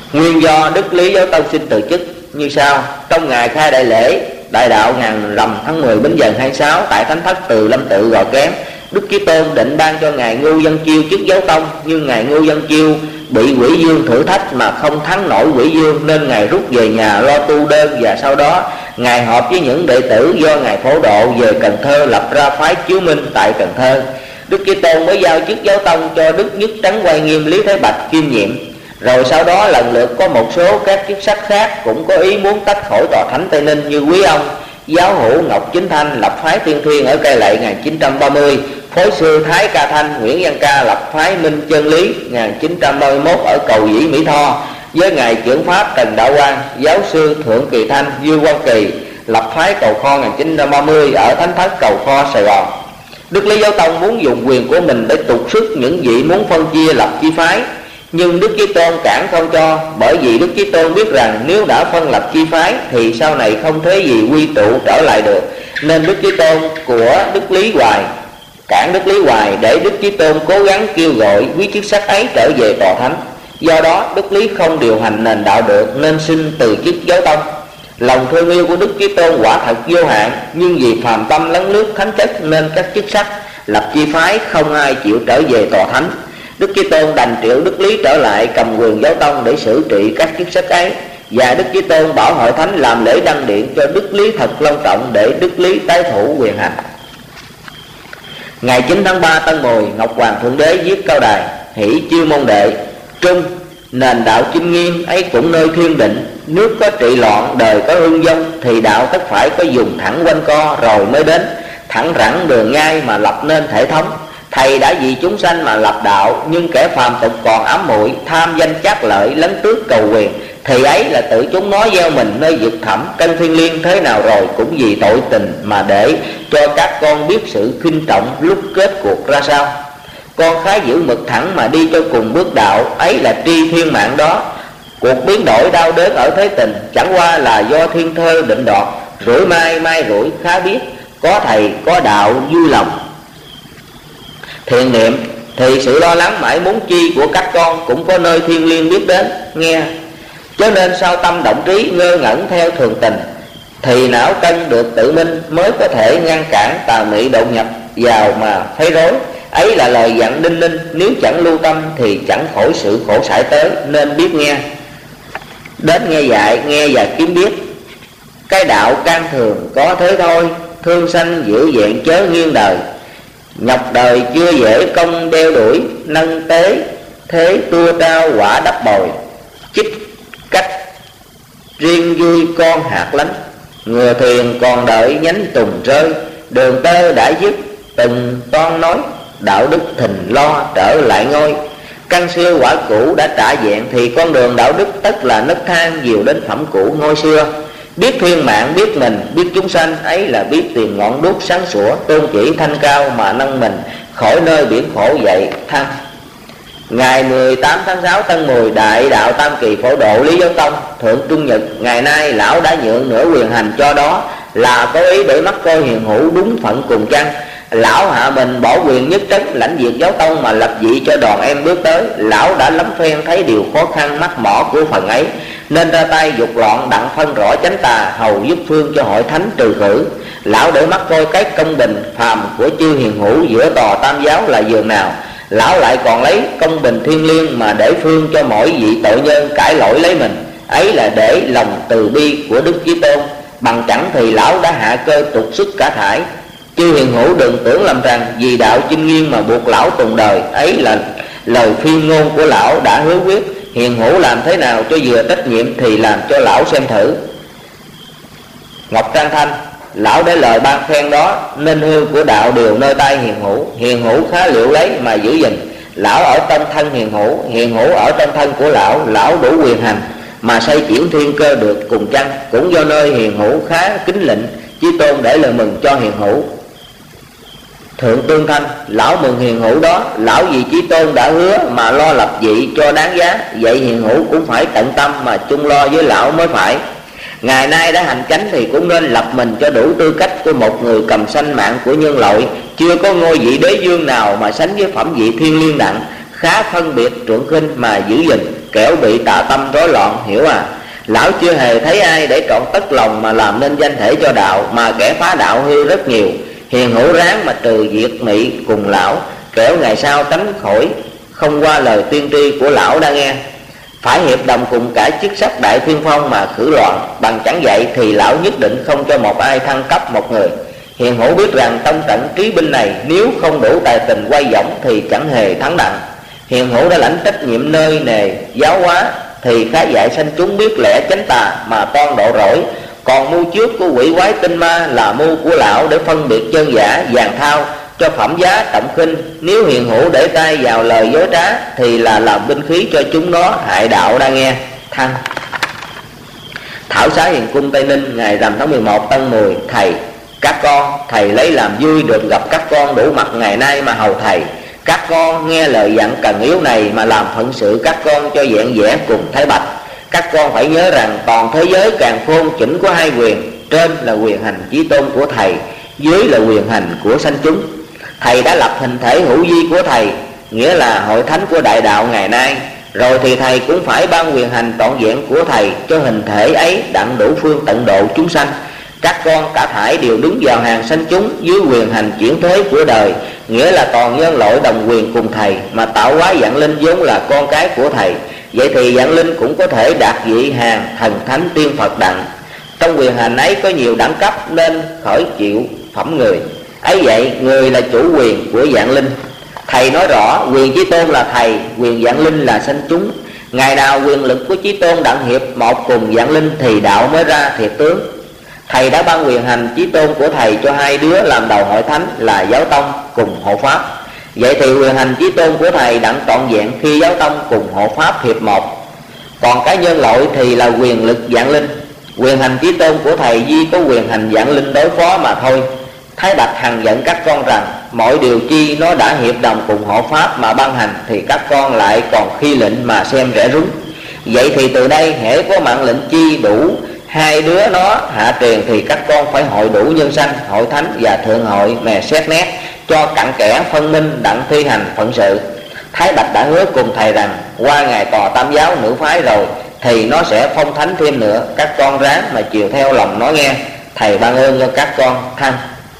Nguyên do Đức Lý Giáo Tông xin từ chức như sau. Trong ngày khai đại lễ đại đạo ngàn rằm tháng mười Bính Dần hai mươi sáu tại thánh thất Từ Lâm Tự Gò Kém, Đức Chí Tôn định ban cho ngài Ngưu Văn Chiêu chức Giáo Tông, nhưng ngài Ngưu Văn Chiêu bị Quỷ Dương thử thách mà không thắng nổi Quỷ Dương, nên ngài rút về nhà lo tu đơn. Và sau đó ngài họp với những đệ tử do ngài phổ độ về Cần Thơ, lập ra phái Chiếu Minh tại Cần Thơ. Đức Chí Tôn mới giao chức Giáo Tông cho Đức Nhất Trấn Quay Nghiêm, Lý Thế Bạch kiêm nhiệm. Rồi sau đó lần lượt có một số các chức sắc khác cũng có ý muốn tách khỏi tòa thánh Tây Ninh, như Quý Ông giáo hữu Ngọc Chính Thanh lập phái Tiên Thiên ở Cai Lậy một nghìn chín trăm ba mươi, phối sư Thái Ca Thanh Nguyễn Văn Ca lập phái Minh Chân Lý một nghìn chín trăm ba mươi mốt ở Cầu Dĩ Mỹ Tho, với ngài trưởng pháp Trần Đạo Quang giáo sư Thượng Kỳ Thanh Dương Quang Kỳ lập phái Cầu Kho một nghìn chín trăm ba mươi ở thánh thất Cầu Kho Sài Gòn. Đức Lý Giáo Tông muốn dùng quyền của mình để trục xuất những vị muốn phân chia lập chi phái, nhưng Đức Chí Tôn cản không cho, bởi vì Đức Chí Tôn biết rằng nếu đã phân lập chi phái thì sau này không thế gì quy tụ trở lại được, nên Đức Chí Tôn của Đức Lý Hoài cản Đức Lý Hoài để Đức Chí Tôn cố gắng kêu gọi quý chức sắc ấy trở về tòa thánh. Do đó Đức Lý không điều hành nền đạo được, nên xin từ chức Giáo Tông. Lòng thương yêu của Đức Chí Tôn quả thật vô hạn, nhưng vì phàm tâm lấn lướt thánh chất nên các chức sắc lập chi phái không ai chịu trở về tòa thánh. Đức Chí Tôn đành triệu Đức Lý trở lại cầm quyền Giáo Tông để xử trị các chức sắc ấy, và Đức Chí Tôn bảo hội thánh làm lễ đăng điện cho Đức Lý thật long trọng để Đức Lý tái thủ quyền hành. Ngày chín tháng ba Tân Mùi, Ngọc Hoàng Thượng Đế viết Cao Đài: hỷ chiêu môn đệ trung, nền đạo chinh nghiêm ấy cũng nơi thiên định. Nước có trị loạn, đời có hưng vong, thì đạo tất phải có dùng thẳng quanh co rồi mới đến. Thẳng rẳng đường ngay mà lập nên thể thống. Thầy đã vì chúng sanh mà lập đạo, nhưng kẻ phàm tục còn ám muội tham danh trác lợi, lấn tước cầu quyền, thì ấy là tự chúng nó gieo mình nơi vực thẳm cân thiên liêng. Thế nào rồi cũng vì tội tình mà để cho các con biết sự khinh trọng lúc kết cuộc ra sao. Con khá giữ mực thẳng mà đi cho cùng bước đạo, ấy là tri thiên mạng đó. Cuộc biến đổi đau đớn ở thế tình chẳng qua là do thiên thơ định đoạt. Rủi mai mai rủi khá biết, có thầy có đạo vui lòng. Thiền niệm thì sự lo lắng mãi muốn chi của các con cũng có nơi thiên liêng biết đến nghe. Cho nên sau tâm động trí ngơ ngẩn theo thường tình, thì não cân được tự minh, mới có thể ngăn cản tà mị đột nhập vào mà thấy rối. Ấy là lời dặn đinh ninh, nếu chẳng lưu tâm thì chẳng khỏi sự khổ sải tới, nên biết nghe. Đến nghe dạy, nghe và kiếm biết. Cái đạo can thường có thế thôi, thương sanh giữ vẹn chớ nghiêng đời. Nhọc đời chưa dễ công đeo đuổi, nâng tế thế tua trao quả đắp bồi. Chích cách riêng vui con hạt lánh, ngừa thuyền còn đợi nhánh tùng rơi. Đường tơ đã dứt từng toan nói, đạo đức thình lo trở lại ngôi. Căn xưa quả cũ đã trả vẹn, thì con đường đạo đức tất là nấc thang dìu đến phẩm cũ ngôi xưa. Biết thiên mạng, biết mình, biết chúng sanh, ấy là biết tìm ngọn đuốc sáng sủa. Tôn chỉ thanh cao mà nâng mình, khỏi nơi biển khổ dậy thăng. Ngày mười tám tháng sáu Tân Mùi, Đại đạo Tam Kỳ phổ độ Lý Giáo Tông thượng trung nhật. Ngày nay lão đã nhượng nửa quyền hành cho đó, là có ý để mắc coi hiền hữu đúng phận cùng chăng. Lão hạ mình bỏ quyền nhất trấn lãnh việc Giáo Tông mà lập vị cho đoàn em bước tới. Lão đã lắm phen thấy điều khó khăn mắc mỏ của phần ấy, nên ra tay dục loạn đặng phân rõ chánh tà, hầu giúp phương cho hội thánh trừ khử. Lão để mắt coi cái công bình phàm của chư hiền hữu giữa tòa tam giáo là giường nào. Lão lại còn lấy công bình thiên liêng mà để phương cho mỗi vị tội nhân cải lỗi lấy mình, ấy là để lòng từ bi của Đức Chí Tôn. Bằng chẳng thì lão đã hạ cơ trục xuất cả thải. Chư hiền hữu đừng tưởng lầm rằng vì đạo chinh nghiêm mà buộc lão tùng đời, ấy là lời phiên ngôn của lão đã hứa quyết. Hiền hữu làm thế nào cho vừa trách nhiệm thì làm cho lão xem thử. Ngọc Trang Thanh, lão để lời ban khen đó, nên hương của đạo đều nơi tay hiền hữu. Hiền hữu khá liệu lấy mà giữ gìn. Lão ở trong thân hiền hữu, hiền hữu ở trong thân của lão. Lão đủ quyền hành mà xây chuyển thiên cơ được cùng chăng, cũng do nơi hiền hữu khá kính lệnh. Chí Tôn để lời mừng cho hiền hữu. Thượng Tương Thanh, lão mừng hiền hữu đó. Lão vì Chí Tôn đã hứa mà lo lập vị cho đáng giá, vậy hiền hữu cũng phải tận tâm mà chung lo với lão mới phải. Ngày nay đã hành chánh thì cũng nên lập mình cho đủ tư cách của một người cầm sanh mạng của nhân loại. Chưa có ngôi vị đế vương nào mà sánh với phẩm vị thiên liêng đặng, khá phân biệt trượng khinh mà giữ gìn. kẻo bị tà tâm rối loạn, hiểu à? Lão chưa hề thấy ai để trọn tất lòng mà làm nên danh thể cho đạo, mà kẻ phá đạo hư rất nhiều. Hiền hữu ráng mà trừ diệt mị cùng lão, kẻo ngày sau tránh khỏi không qua lời tiên tri của lão đã nghe. Phải hiệp đồng cùng cả chức sắc đại thiên phong mà khử loạn, bằng chẳng vậy thì lão nhất định không cho một ai thăng cấp một người. Hiền hữu biết rằng trong trận trí binh này, nếu không đủ tài tình quay võng thì chẳng hề thắng đặng. Hiền hữu đã lãnh trách nhiệm nơi nề giáo hóa, thì khá dạy sanh chúng biết lẽ chánh tà mà toan độ rỗi. Còn mưu trước của quỷ quái tinh ma là mưu của lão để phân biệt chân giả, vàng thao, cho phẩm giá trọng khinh. Nếu hiền hữu để tay vào lời dối trá thì là làm binh khí cho chúng nó hại đạo đã nghe. Thăng. Thảo Xá Hiền Cung Tây Ninh, ngày rằm tháng mười một Tân Mùi. Thầy, các con, thầy lấy làm vui được gặp các con đủ mặt ngày nay mà hầu thầy. Các con nghe lời dặn cần yếu này mà làm phận sự các con cho vẹn vẽ cùng Thái Bạch. Các con phải nhớ rằng toàn thế giới càng khôn chỉnh có hai quyền, trên là quyền hành chí tôn của thầy, dưới là quyền hành của sanh chúng. Thầy đã lập hình thể hữu vi của thầy, nghĩa là hội thánh của đại đạo ngày nay. Rồi thì thầy cũng phải ban quyền hành trọn vẹn của thầy cho hình thể ấy đặng đủ phương tận độ chúng sanh. Các con cả thảy đều đứng vào hàng sanh chúng dưới quyền hành chuyển thế của đời, nghĩa là toàn nhân loại đồng quyền cùng thầy mà tạo hóa vạn linh vốn là con cái của thầy. Vậy thì vạn linh cũng có thể đạt vị hàng thần thánh tiên Phật đặng. Trong quyền hành ấy có nhiều đẳng cấp nên khởi chịu phẩm người. Ấy vậy người là chủ quyền của vạn linh. Thầy nói rõ quyền Chí Tôn là thầy, quyền vạn linh là sanh chúng. Ngày nào quyền lực của Chí Tôn đặng hiệp một cùng vạn linh thì đạo mới ra thiệt tướng. Thầy đã ban quyền hành Chí Tôn của thầy cho hai đứa làm đầu hội thánh là Giáo Tông cùng Hộ Pháp. Vậy thì quyền hành Chí Tôn của thầy đặng trọn vẹn khi Giáo Tông cùng Hộ Pháp hiệp một. Còn cá nhân lội thì là quyền lực vạn linh. Quyền hành Chí Tôn của thầy duy có quyền hành vạn linh đối phó mà thôi. Thái Bạch hằng giận các con rằng mọi điều chi nó đã hiệp đồng cùng Hộ Pháp mà ban hành, thì các con lại còn khi lệnh mà xem rẽ rúng. Vậy thì từ đây hễ có mạng lệnh chi đủ hai đứa nó hạ truyền thì các con phải hội đủ nhân sanh, hội thánh và thượng hội mè xét nét cho cặn kẽ phân minh đặng thi hành phận sự. Thái Bạch đã hứa cùng thầy rằng qua ngày tòa tam giáo nữ phái rồi thì nó sẽ phong thánh thêm nữa. Các con ráng mà chiều theo lòng nó nghe. Thầy ban ơn cho các con. Thăng.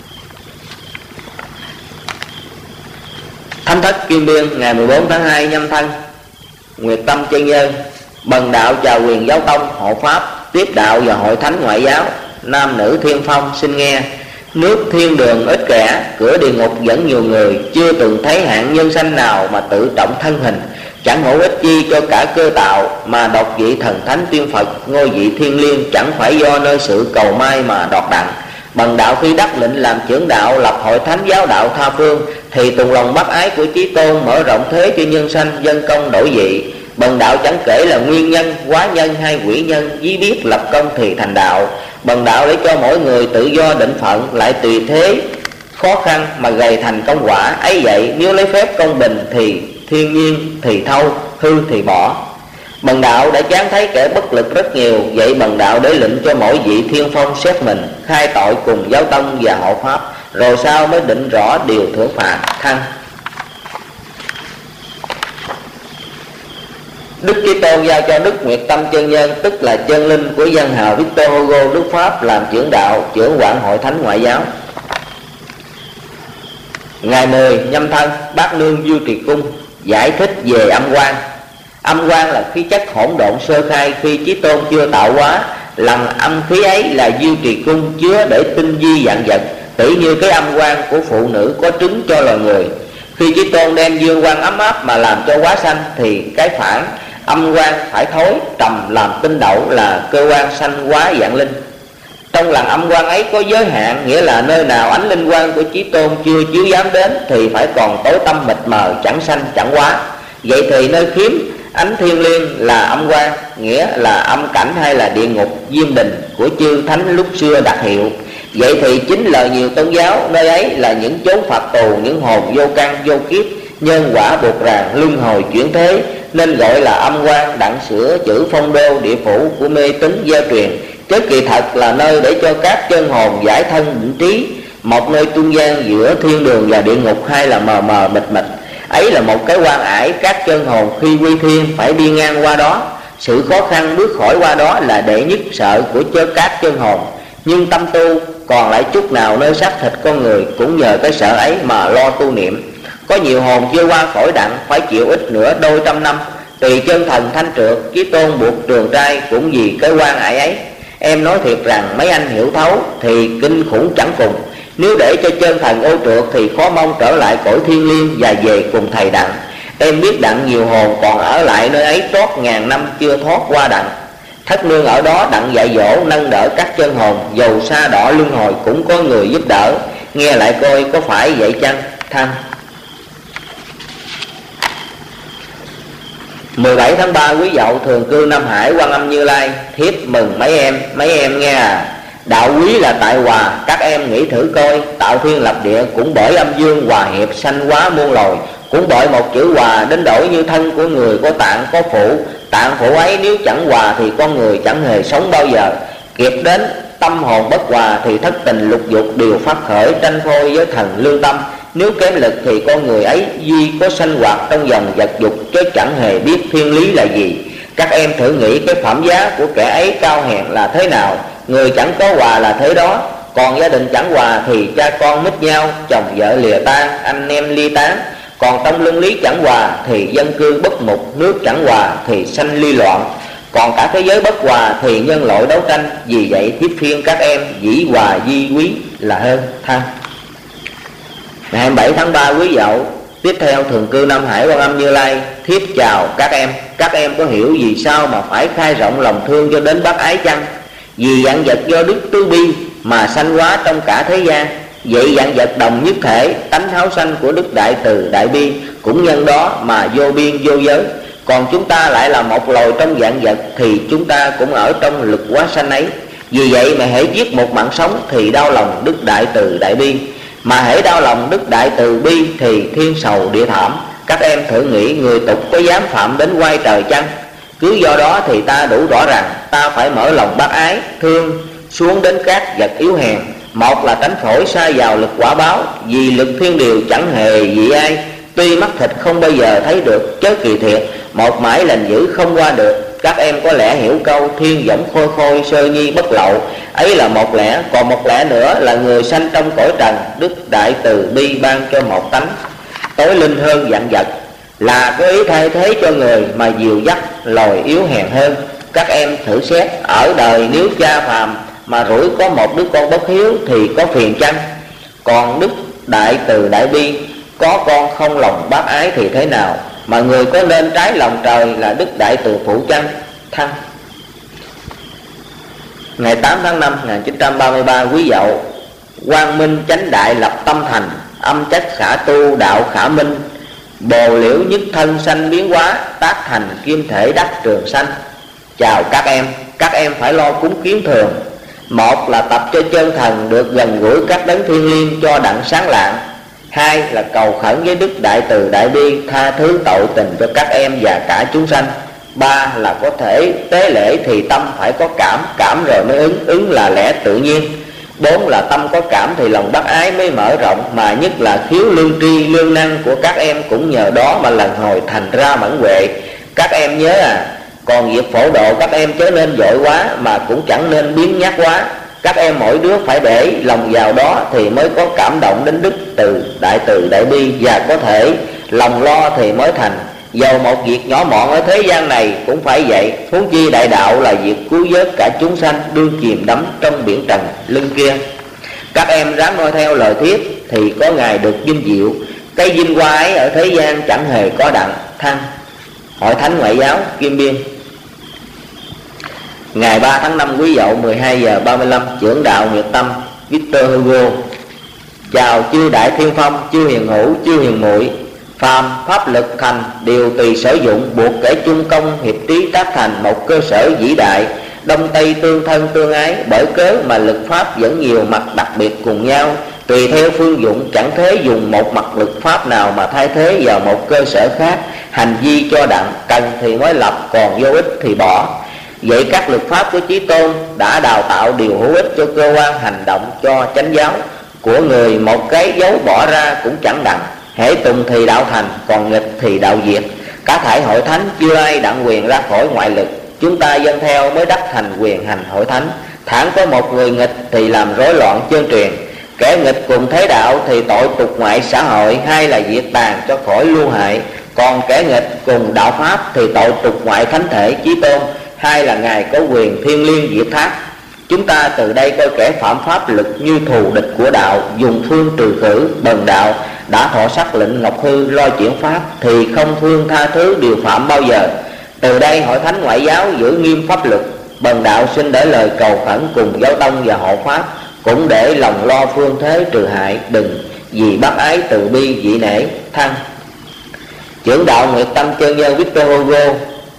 Thánh thất Kim Biên, ngày mười bốn tháng hai nhâm thân, Nguyệt Tâm Chân Nhân. Bần đạo chào quyền Giáo Tông, Hộ Pháp, tiếp đạo và hội thánh ngoại giáo. Nam nữ thiên phong xin nghe. Nước thiên đường ít kẻ, cửa địa ngục vẫn nhiều người. Chưa từng thấy hạng nhân sanh nào mà tự trọng thân hình, chẳng hữu ích chi cho cả cơ tạo. Mà độc vị thần thánh tiên Phật, ngôi vị thiên liêng, chẳng phải do nơi sự cầu may mà đọt đặng. Bần đạo khi đắc lệnh làm trưởng đạo, lập hội thánh giáo đạo tha phương, thì tùng lòng bác ái của Chí Tôn, mở rộng thế cho nhân sanh, dân công đổi vị. Bần đạo chẳng kể là nguyên nhân, quá nhân hay quỷ nhân, dí biết lập công thì thành đạo. Bần đạo để cho mỗi người tự do định phận, lại tùy thế khó khăn mà gầy thành công quả. Ấy vậy nếu lấy phép công bình thì thiên nhiên thì thâu, hư thì bỏ. Bần đạo đã chán thấy kẻ bất lực rất nhiều. Vậy bần đạo để lệnh cho mỗi vị thiên phong xét mình, khai tội cùng Giáo Tông và Hộ Pháp, rồi sau mới định rõ điều thưởng phạt. Thăng. Đức Chí Tôn giao cho Đức Nguyệt Tâm Chân Nhân, tức là chân linh của dân hào Victor Hugo Đức Pháp, làm trưởng đạo, trưởng quản hội thánh ngoại giáo. Ngày mười nhâm thân, Bát Nương Du Trì Cung giải thích về âm quang. Âm quang là khí chất hỗn độn sơ khai khi Chí Tôn chưa tạo hóa. Lần âm khí ấy là Diêu Trì Cung chứa để tinh vi vạn vật, tỷ như cái âm quang của phụ nữ có trứng cho loài người. Khi Chí Tôn đem dương quang ấm áp mà làm cho hóa sanh, thì cái phản âm quang phải thối trầm làm tinh đậu là cơ quan sanh hóa vạn linh. Trong lần âm quang ấy có giới hạn, nghĩa là nơi nào ánh linh quang của Chí Tôn chưa chiếu dám đến thì phải còn tối tâm mịt mờ, chẳng sanh chẳng hóa. Vậy thì nơi khiếm ánh thiên liêng là âm quang, nghĩa là âm cảnh hay là địa ngục diêm đình của chư thánh lúc xưa đặt hiệu. Vậy thì chính lời nhiều tôn giáo nơi ấy là những chốn phạt tù, những hồn vô căn vô kiếp, nhân quả buộc ràng, luân hồi chuyển thế, nên gọi là âm quang, đặng sửa chữ phong đô địa phủ của mê tín gieo truyền. Chứ kỳ thật là nơi để cho các chân hồn giải thân định trí, một nơi trung gian giữa thiên đường và địa ngục hay là mờ mờ mịt mịt. Ấy là một cái quan ải các chân hồn khi quy thiên phải đi ngang qua đó. Sự khó khăn bước khỏi qua đó là đệ nhất sợ của chớ các chân hồn. Nhưng tâm tu còn lại chút nào nơi xác thịt con người, cũng nhờ cái sợ ấy mà lo tu niệm. Có nhiều hồn chưa qua khỏi đặng phải chịu ít nữa đôi trăm năm. Tùy chân thần Thanh Trượt, Chí Tôn buộc Trường Trai cũng vì cái quan ải ấy. Em nói thiệt rằng mấy anh hiểu thấu thì kinh khủng chẳng cùng. Nếu để cho chân thần ô trượt thì khó mong trở lại cõi thiên liêng và về cùng thầy đặng. Em biết đặng nhiều hồn còn ở lại nơi ấy trót ngàn năm chưa thoát qua đặng. Thất nương ở đó đặng dạy dỗ nâng đỡ các chân hồn, dầu xa đỏ luân hồi cũng có người giúp đỡ. Nghe lại coi có phải vậy chăng? Thăng. mười bảy tháng ba Quý Dậu, thường cư Nam Hải, Quan Âm Như Lai. Thiếp mừng mấy em, mấy em nghe à. Đạo quý là tại hòa, các em nghĩ thử coi. Tạo thiên lập địa cũng bởi âm dương hòa hiệp sanh hóa muôn loài. Cũng bởi một chữ hòa đến đổi như thân của người có tạng có phụ. Tạng phụ ấy nếu chẳng hòa thì con người chẳng hề sống bao giờ. Kịp đến tâm hồn bất hòa thì thất tình lục dục đều phát khởi, tranh phôi với thần lương tâm. Nếu kém lực thì con người ấy duy có sanh hoạt trong dòng vật dục, chứ chẳng hề biết thiên lý là gì. Các em thử nghĩ cái phẩm giá của kẻ ấy cao hèn là thế nào. Người chẳng có hòa là thế đó. Còn gia đình chẳng hòa thì cha con mít nhau, chồng vợ lìa tan, anh em ly tán. Còn trong luân lý chẳng hòa thì dân cư bất mục, nước chẳng hòa thì sanh ly loạn. Còn cả thế giới bất hòa thì nhân loại đấu tranh. Vì vậy thiếp khuyên các em dĩ hòa di quý là hơn. Thăng. Ngày hai mươi bảy tháng ba Quý Dậu, tiếp theo thường cư Nam Hải, Quan Âm Như Lai. Thiếp chào các em. Các em có hiểu vì sao mà phải khai rộng lòng thương cho đến bác ái chăng? Vì vạn vật do đức tứ bi mà sanh hóa trong cả thế gian. Vậy vạn vật đồng nhất thể, tánh tháo sanh của đức đại từ đại bi cũng nhân đó mà vô biên vô giới. Còn chúng ta lại là một loài trong vạn vật thì chúng ta cũng ở trong lực hóa sanh ấy. Vì vậy mà hễ giết một mạng sống thì đau lòng đức đại từ đại bi, mà hễ đau lòng đức đại từ bi thì thiên sầu địa thảm. Các em thử nghĩ người tục có dám phạm đến quay trời chăng? Cứ do đó thì ta đủ rõ rằng ta phải mở lòng bác ái thương xuống đến các vật yếu hèn. Một là tránh khỏi sa vào lực quả báo, vì lực thiên điều chẳng hề dị ai. Tuy mắt thịt không bao giờ thấy được, chớ kỳ thiệt một mãi lành dữ không qua được. Các em có lẽ hiểu câu thiên võng khôi khôi sơ nhi bất lậu. Ấy là một lẽ, còn một lẽ nữa là người sanh trong cõi trần, đức đại từ bi ban cho một tánh tối linh hơn vạn vật, là có ý thay thế cho người mà dìu dắt loài yếu hèn hơn. Các em thử xét ở đời, nếu cha phàm mà rủi có một đứa con bất hiếu thì có phiền chăng? Còn đức đại từ đại bi có con không lòng bác ái thì thế nào? Mà người có nên trái lòng trời là đức đại từ phụ chăng? Thăng. Ngày tám tháng năm một nghìn chín trăm ba mươi ba Quý Dậu, Quang Minh chánh đại lập tâm thành, âm chất khả tu đạo khả minh. Bồ liễu nhất thân sanh biến hóa, tác thành kim thể đắc trường sanh. Chào các em. Các em phải lo cúng kiến thường. Một là tập cho chân thần được gần gũi các đấng thiên liêng cho đặng sáng lạng. Hai là cầu khẩn với đức đại từ đại bi tha thứ tội tình cho các em và cả chúng sanh. Ba là có thể tế lễ thì tâm phải có cảm, cảm rồi mới ứng, ứng là lẽ tự nhiên. Bốn là tâm có cảm thì lòng bác ái mới mở rộng, mà nhất là khiếu lương tri lương năng của các em cũng nhờ đó mà lần hồi thành ra mẫn huệ. Các em nhớ à, còn việc phổ độ các em chớ nên vội quá, mà cũng chẳng nên biến nhát quá. Các em mỗi đứa phải để lòng vào đó thì mới có cảm động đến đức từ đại từ đại bi, và có thể lòng lo thì mới thành. Dầu một việc nhỏ mọn ở thế gian này cũng phải vậy, huống chi đại đạo là việc cứu vớt cả chúng sanh đương chìm đắm trong biển trần lưng kia. Các em ráng noi theo lời thiếp thì có ngày được vinh diệu. Cái vinh hoa ấy ở thế gian chẳng hề có đặng. Thăng. Hội Thánh Ngoại giáo Kim Biên. Ngày ba tháng năm Quý Dậu, mười hai giờ ba mươi lăm, trưởng đạo Nguyệt Tâm Victor Hugo. Chào chư đại thiên phong, chư hiền hữu, chư hiền muội. Phàm pháp lực thành đều tùy sử dụng, buộc kể chung công hiệp trí tác thành một cơ sở vĩ đại. Đông Tây tương thân tương ái, bởi cớ mà lực pháp vẫn nhiều mặt đặc biệt cùng nhau. Tùy theo phương dụng, chẳng thế dùng một mặt lực pháp nào mà thay thế vào một cơ sở khác. Hành vi cho đặng, cần thì mới lập, còn vô ích thì bỏ. Vậy các lực pháp của Chí Tôn đã đào tạo điều hữu ích cho cơ quan hành động cho chánh giáo của người, một cái dấu bỏ ra cũng chẳng đặng. hễ tùng thì đạo thành, còn nghịch thì đạo diệt. Cả thảy hội thánh chưa ai đặng quyền ra khỏi ngoại lực, chúng ta dân theo mới đắc thành quyền hành hội thánh. Thẳng có một người nghịch thì làm rối loạn chân truyền, kẻ nghịch cùng thế đạo thì tội tục ngoại xã hội, hay là diệt tàn cho khỏi lưu hại. Còn kẻ nghịch cùng đạo pháp thì tội tục ngoại thánh thể Chí Tôn, hay là ngài có quyền thiên liêng diệt thác. Chúng ta từ đây coi kẻ phạm pháp lực như thù địch của đạo, dùng phương trừ khử. Bần đạo đã thọ sắc lệnh Ngọc Hư lo chuyển pháp, thì không thương tha thứ điều phạm bao giờ. Từ đây hội thánh ngoại giáo giữ nghiêm pháp luật. Bần đạo xin để lời cầu khẩn cùng giáo tông và hộ pháp, cũng để lòng lo phương thế trừ hại. Đừng vì bác ái từ bi dị nể thăng. Trưởng đạo Nguyệt Tâm chân nhân Victor Hugo,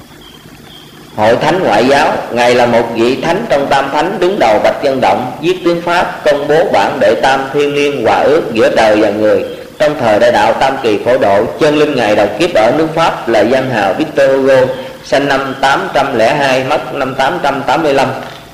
hội thánh ngoại giáo. Ngài là một vị thánh trong tam thánh, đứng đầu Bạch Dân Động, viết tiếng Pháp, công bố bản đệ tam thiên liêng hòa ước giữa trời và người. Trong thời đại đạo tam kỳ phổ độ, chân linh ngài đầu kiếp ở nước Pháp là văn hào Victor Hugo, sinh năm tám trăm lẻ hai, mất năm tám trăm tám mươi lăm.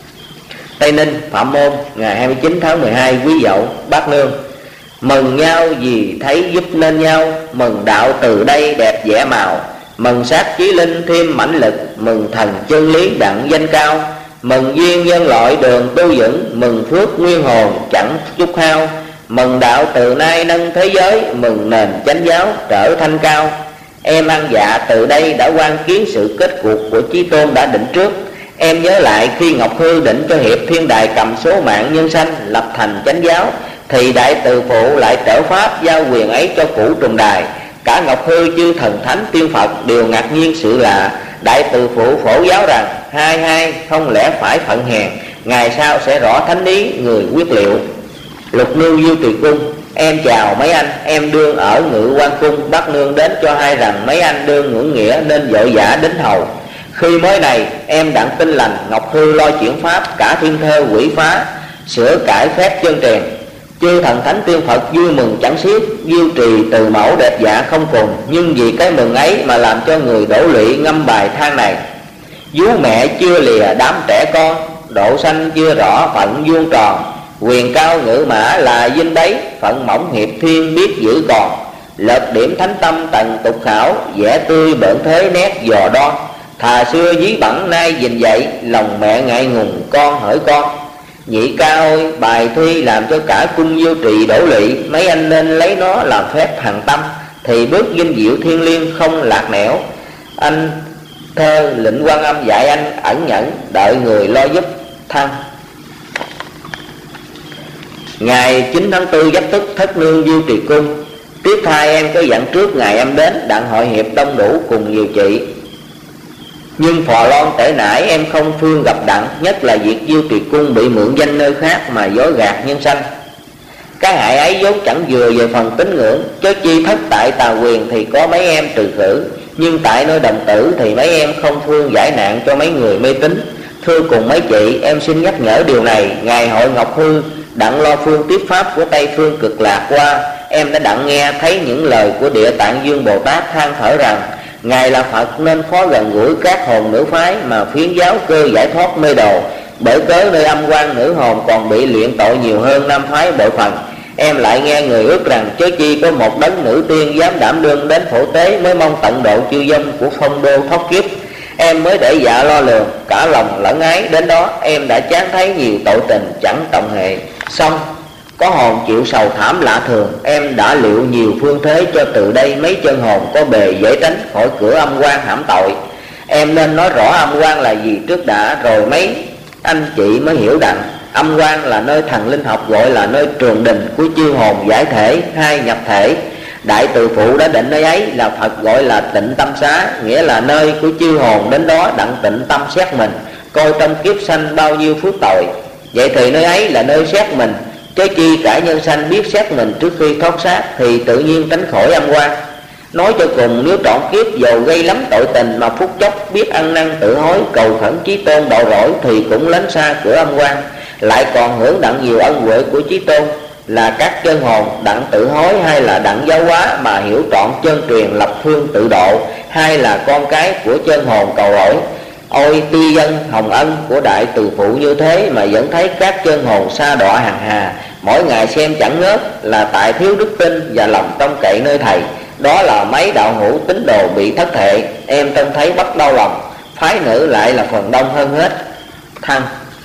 Tây Ninh, Phạm Môn, ngày hai mươi chín tháng mười hai, Quý Dậu, Bát Nương. Mừng nhau vì thấy giúp nên nhau, mừng đạo từ đây đẹp vẻ màu. Mừng sát chí linh thêm mãnh lực, mừng thần chân lý đặng danh cao. Mừng duyên nhân loại đường tu vững, mừng phước nguyên hồn chẳng chút hao. Mừng đạo từ nay nâng thế giới, mừng nền chánh giáo trở thanh cao. Em ăn dạ từ đây đã quan kiến sự kết cuộc của Chí Tôn đã định trước. Em nhớ lại khi Ngọc Hư định cho Hiệp Thiên Đài cầm số mạng nhân sanh lập thành chánh giáo, thì Đại Từ Phụ lại trở pháp giao quyền ấy cho Cửu Trùng Đài. Cả Ngọc Hư chư thần thánh tiên Phật đều ngạc nhiên sự lạ. Đại Từ Phụ phổ giáo rằng hai hai không lẽ phải phận hèn, ngày sau sẽ rõ thánh ý người quyết liệu. Lục Nương Diêu Trì Cung. Em chào mấy anh, em đương ở Ngự Quan Cung. Bác Nương đến cho hay rằng mấy anh đương ngưỡng nghĩa nên vội vã đến hầu. Khi mới này em đặng tin lành Ngọc Hư lo chuyển pháp, cả thiên thơ quỷ phá, sửa cải phép chân truyền. Chư thần thánh tiên Phật vui mừng chẳng xiết, Diêu Trì từ mẫu đẹp dạ không cùng. Nhưng vì cái mừng ấy mà làm cho người đổ lụy ngâm bài than này. Vú mẹ chưa lìa đám trẻ con, độ sanh chưa rõ phận vuông tròn. Quyền cao ngự mã là vinh đấy, phận mỏng hiệp thiên biết giữ còn. Lợt điểm thánh tâm tần tục khảo, vẻ tươi bỡn thế nét dò đo. Thà xưa dí bẩn nay gìn dậy, lòng mẹ ngại ngùng con hỡi con. Nhị ca ơi, bài thi làm cho cả cung Diêu Trì đổ lụy. Mấy anh nên lấy nó làm phép hằng tâm, thì bước vinh diệu thiên liêng không lạc nẻo. Anh thơ lệnh Quan Âm dạy anh ẩn nhẫn, đợi người lo giúp thăng. Ngày chín tháng tư Giáp Tức, Thất Nương Diêu Trì Cung. Tiếp thai em có dặn trước ngày em đến, đặng hội hiệp đông đủ cùng nhiều chị. Nhưng phò loan tể nải em không phương gặp đặng, nhất là việc Diêu Trì Cung bị mượn danh nơi khác mà dối gạt nhân sanh. Cái hại ấy vốn chẳng vừa về phần tín ngưỡng, chớ chi thất tại Tà Quyền thì có mấy em trừ khử. Nhưng tại nơi Đồng Tử thì mấy em không phương giải nạn cho mấy người mê tín. Thưa cùng mấy chị, em xin nhắc nhở điều này. Ngày hội Ngọc Hư đặng lo phương tiếp pháp của Tây Phương Cực Lạc qua, em đã đặng nghe thấy những lời của Địa Tạng Dương Bồ Tát than thở rằng Ngài là Phật nên khó gần gũi các hồn nữ phái mà phiến giáo cơ giải thoát mê đồ. Bởi cớ nơi âm quan nữ hồn còn bị luyện tội nhiều hơn nam phái bội phần. Em lại nghe người ước rằng chớ chi có một đấng nữ tiên dám đảm đương đến phổ tế, mới mong tận độ chư dông của phong đô thoát kiếp. Em mới để dạ lo lường, cả lòng lẫn ái đến đó. Em đã chán thấy nhiều tội tình chẳng trọng hệ. Xong có hồn chịu sầu thảm lạ thường, em đã liệu nhiều phương thế cho từ đây mấy chân hồn có bề dễ tránh khỏi cửa âm quan hãm tội. Em nên nói rõ âm quan là gì trước đã, rồi mấy anh chị mới hiểu đặng. Âm quan là nơi thần linh học gọi là nơi trường đình của chư hồn giải thể hai nhập thể. Đại Từ Phụ đã định nơi ấy là Phật gọi là Tịnh Tâm Xá, nghĩa là nơi của chư hồn đến đó đặng tịnh tâm xét mình, coi trong kiếp sanh bao nhiêu phước tội. Vậy thì nơi ấy là nơi xét mình, chớ chi cả nhân sanh biết xét mình trước khi thoát xác thì tự nhiên tránh khỏi âm quan. Nói cho cùng, nếu trọn kiếp dầu gây lắm tội tình mà phút chốc biết ăn năn tự hối cầu khẩn Chí Tôn độ rỗi thì cũng lánh xa cửa âm quan, lại còn hưởng đặng nhiều ân huệ của Chí Tôn. Là các chân hồn đặng tự hối hay là đặng giáo hóa mà hiểu trọn chân truyền lập phương tự độ, hay là con cái của chân hồn cầu lỗi. Ôi tuy dân hồng ân của đại từ phụ như thế mà vẫn thấy các chân hồn sa đọa hàng hà, mỗi ngày xem chẳng ngớt, là tại thiếu đức tin và lòng trông cậy nơi thầy. Đó là mấy đạo hữu tín đồ bị thất hệ, em trông thấy bất đau lòng. Phái nữ lại là phần đông hơn hết. Thăng.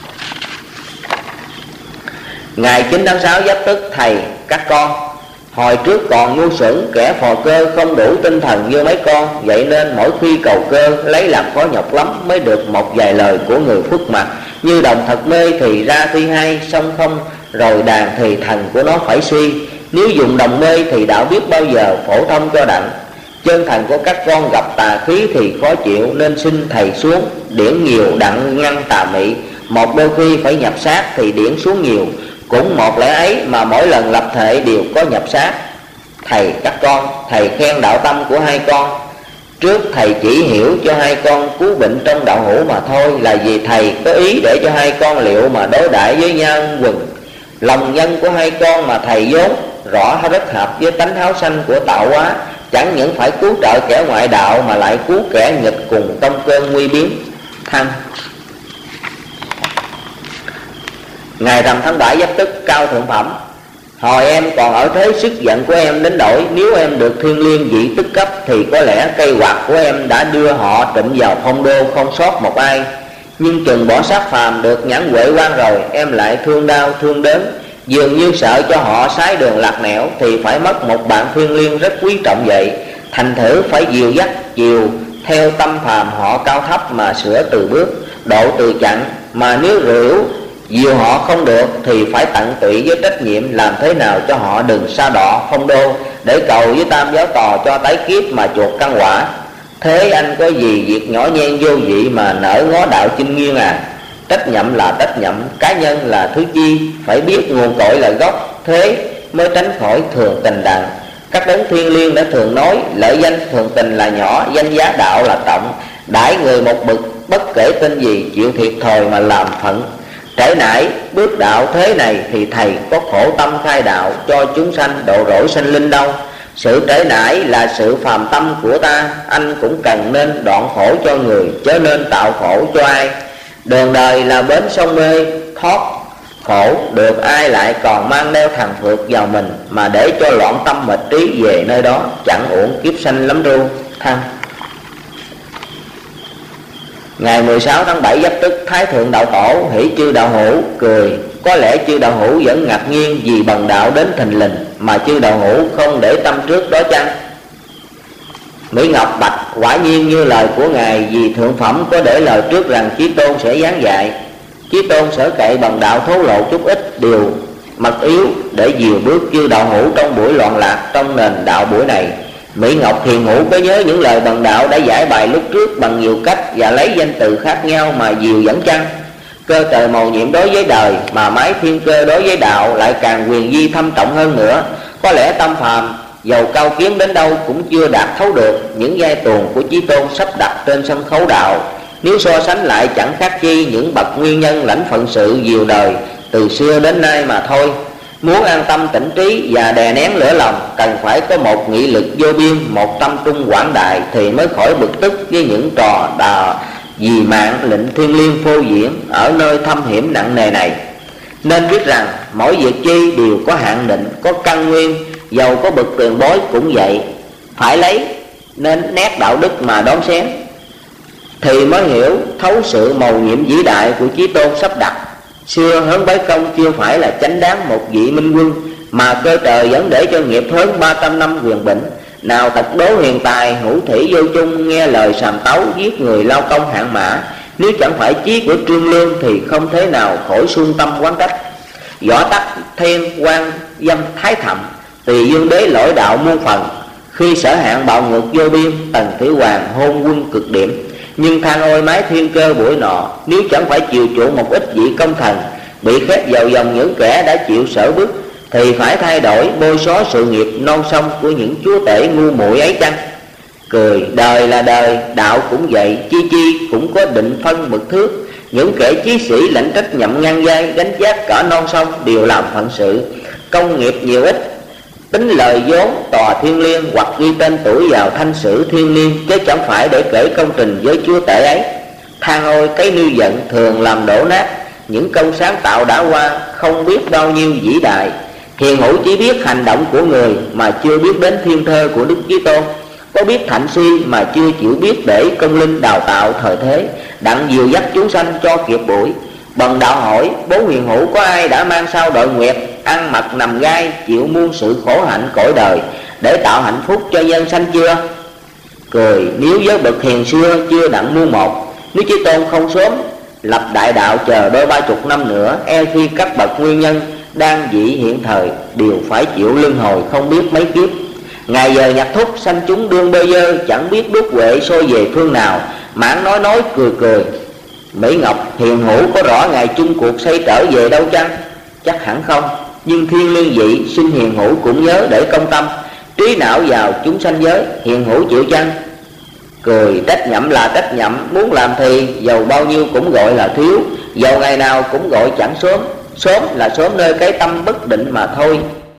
Ngày chín tháng sáu Giáp Tức, thầy các con hồi trước còn ngu xuẩn, kẻ phò cơ không đủ tinh thần như mấy con, vậy nên mỗi khi cầu cơ lấy làm khó nhọc lắm mới được một vài lời của người khuất mặt. Như đồng thật mê thì ra thi hay, song không rồi đàn thì thần của nó phải suy. Nếu dùng đồng mê thì đạo biết bao giờ phổ thông cho đặng. Chân thần của các con gặp tà khí thì khó chịu, nên xin thầy xuống điển nhiều đặng ngăn tà mị. Một đôi khi phải nhập sát thì điển xuống nhiều, cũng một lẽ ấy mà mỗi lần lập thể đều có nhập sát. Thầy các con, thầy khen đạo tâm của hai con. Trước thầy chỉ hiểu cho hai con cứu bệnh trong đạo hữu mà thôi, là vì thầy có ý để cho hai con liệu mà đối đãi với nhau quần. Lòng nhân của hai con mà thầy vốn rõ rất hợp với tánh háo sanh của tạo hóa, chẳng những phải cứu trợ kẻ ngoại đạo mà lại cứu kẻ nghịch cùng trong cơn nguy biến. Thăng. Ngày rằm tháng bảy Giáp Tức, Cao Thượng Phẩm. Hồi em còn ở thế sức giận của em đến đổi, nếu em được thiên liêng vị tức cấp thì có lẽ cây quạt của em đã đưa họ trụm vào phong đô không sót một ai. Nhưng chừng bỏ xác phàm được nhãn huệ quan rồi, em lại thương đau thương đớn, dường như sợ cho họ sái đường lạc nẻo thì phải mất một bạn thiên liêng rất quý trọng vậy. Thành thử phải dìu dắt chiều theo tâm phàm họ cao thấp mà sửa từ bước, độ từ chặn. Mà nếu rượu dìu họ không được thì phải tận tụy với trách nhiệm làm thế nào cho họ đừng sa đọa phong đô, để cầu với tam giáo tò cho tái kiếp mà chuột căn quả. Thế anh có gì việc nhỏ nhen vô vị mà nỡ ngó đạo chinh nghiêng à? Trách nhậm là trách nhậm, cá nhân là thứ chi, phải biết nguồn cội là gốc, thế mới tránh khỏi thường tình đặng. Các đấng thiên liêng đã thường nói lợi danh thường tình là nhỏ, danh giá đạo là trọng. Đãi người một bực bất kể tên gì, chịu thiệt thòi mà làm phận. Trễ nải bước đạo thế này thì thầy có khổ tâm khai đạo cho chúng sanh độ rỗi sanh linh đâu. Sự trễ nải là sự phàm tâm của ta, anh cũng cần nên đoạn khổ cho người, chớ nên tạo khổ cho ai. Đường đời là bến sông mê, thoát khổ được ai lại còn mang đeo thằng phượt vào mình, mà để cho loạn tâm mệt trí về nơi đó, chẳng uổng kiếp sanh lắm ru. Thăng. Ngày mười sáu tháng bảy Giáp Tức, Thái Thượng Đạo Tổ hỷ chư đạo hữu cười. Có lẽ chư đạo hữu vẫn ngạc nhiên vì bần đạo đến thình lình, mà chư đạo hữu không để tâm trước đó chăng? Mỹ Ngọc bạch: quả nhiên như lời của ngài, vì thượng phẩm có để lời trước rằng Chí Tôn sẽ giảng dạy. Chí Tôn sở cậy bần đạo thố lộ chút ít điều mật yếu để dìu bước chư đạo hữu trong buổi loạn lạc trong nền đạo buổi này. Mỹ Ngọc hiền hữu có nhớ những lời bần đạo đã giải bài lúc trước bằng nhiều cách và lấy danh từ khác nhau mà dìu dẫn chăng? Cơ trời mầu nhiệm đối với đời, mà mái thiên cơ đối với đạo lại càng quyền vi thâm trọng hơn nữa. Có lẽ tâm phàm dầu cao kiến đến đâu cũng chưa đạt thấu được những giai tuồng của Chí Tôn sắp đặt trên sân khấu đạo. Nếu so sánh lại chẳng khác chi những bậc nguyên nhân lãnh phận sự dìu đời từ xưa đến nay mà thôi. Muốn an tâm tĩnh trí và đè nén lửa lòng, cần phải có một nghị lực vô biên, một tâm trung quảng đại, thì mới khỏi bực tức với những trò đà vì mạng lệnh thiên liêng phô diễn ở nơi thâm hiểm nặng nề này. Nên biết rằng mỗi việc chi đều có hạn định, có căn nguyên, dầu có bậc tiền bối cũng vậy. Phải lấy nên nét đạo đức mà đón xén, thì mới hiểu thấu sự mầu nhiệm vĩ đại của Chí Tôn sắp đặt. Xưa Hớn Bái Công chưa phải là chánh đáng một vị minh quân, mà cơ trời vẫn để cho nghiệp hơn ba trăm năm quyền bỉnh. Nào tật đố hiền tài, hữu thủy vô chung, nghe lời sàm tấu, giết người lao công hạng mã. Nếu chẳng phải chí của Trương Lương thì không thể nào khỏi xuân tâm quán trách. Võ tắc thiên quan dâm thái thậm, tùy dương đế lỗi đạo muôn phần. Khi sở hạn bạo ngược vô biên, Tần Thủy Hoàng hôn quân cực điểm. Nhưng than ôi mái thiên cơ buổi nọ, nếu chẳng phải chịu chuộng một ít vị công thần, bị khép vào dòng những kẻ đã chịu sở bức, thì phải thay đổi bôi xóa sự nghiệp non sông của những chúa tể ngu muội ấy chăng? Cười, đời là đời, đạo cũng vậy, chi chi cũng có định phân mực thước. Những kẻ chí sĩ lãnh trách nhậm ngang vai, gánh vác cả non sông, đều làm phận sự công nghiệp nhiều ít, tính lời vốn tòa thiên liêng, hoặc ghi tên tuổi vào thanh sử thiên liêng, chứ chẳng phải để kể công trình với chúa tể ấy. Than ôi cái nư giận thường làm đổ nát những công sáng tạo đã qua không biết bao nhiêu vĩ đại. Hiền hữu chỉ biết hành động của người mà chưa biết đến thiên thơ của Đức Chí Tôn, có biết thạnh suy mà chưa chịu biết để công linh đào tạo thời thế, đặng dìu dắt chúng sanh cho kịp buổi. Bần đạo hỏi bố hiền hữu có ai đã mang sao đội nguyệt, ăn mặc nằm gai, chịu muôn sự khổ hạnh cõi đời để tạo hạnh phúc cho nhân sanh chưa? Cười, nếu với bậc hiền xưa chưa đặng muôn một, nếu Chí Tôn không sớm lập đại đạo chờ đôi ba chục năm nữa, e khi các bậc nguyên nhân đang dị hiện thời đều phải chịu luân hồi không biết mấy kiếp. Ngày giờ nhạc thúc sanh chúng đương bơ vơ, chẳng biết đúc huệ sôi về phương nào, mãn nói nói cười cười. Mỹ Ngọc hiền hữu có rõ ngày chung cuộc xây trở về đâu chăng? Chắc hẳn không, nhưng thiên lương dị xin hiền hữu cũng nhớ để công tâm, trí não vào chúng sanh giới, hiền hữu chịu chăng? Cười, trách nhậm là trách nhậm, muốn làm thì dầu bao nhiêu cũng gọi là thiếu, dầu ngày nào cũng gọi chẳng sớm. Sớm là sớm nơi cái tâm bất định mà thôi.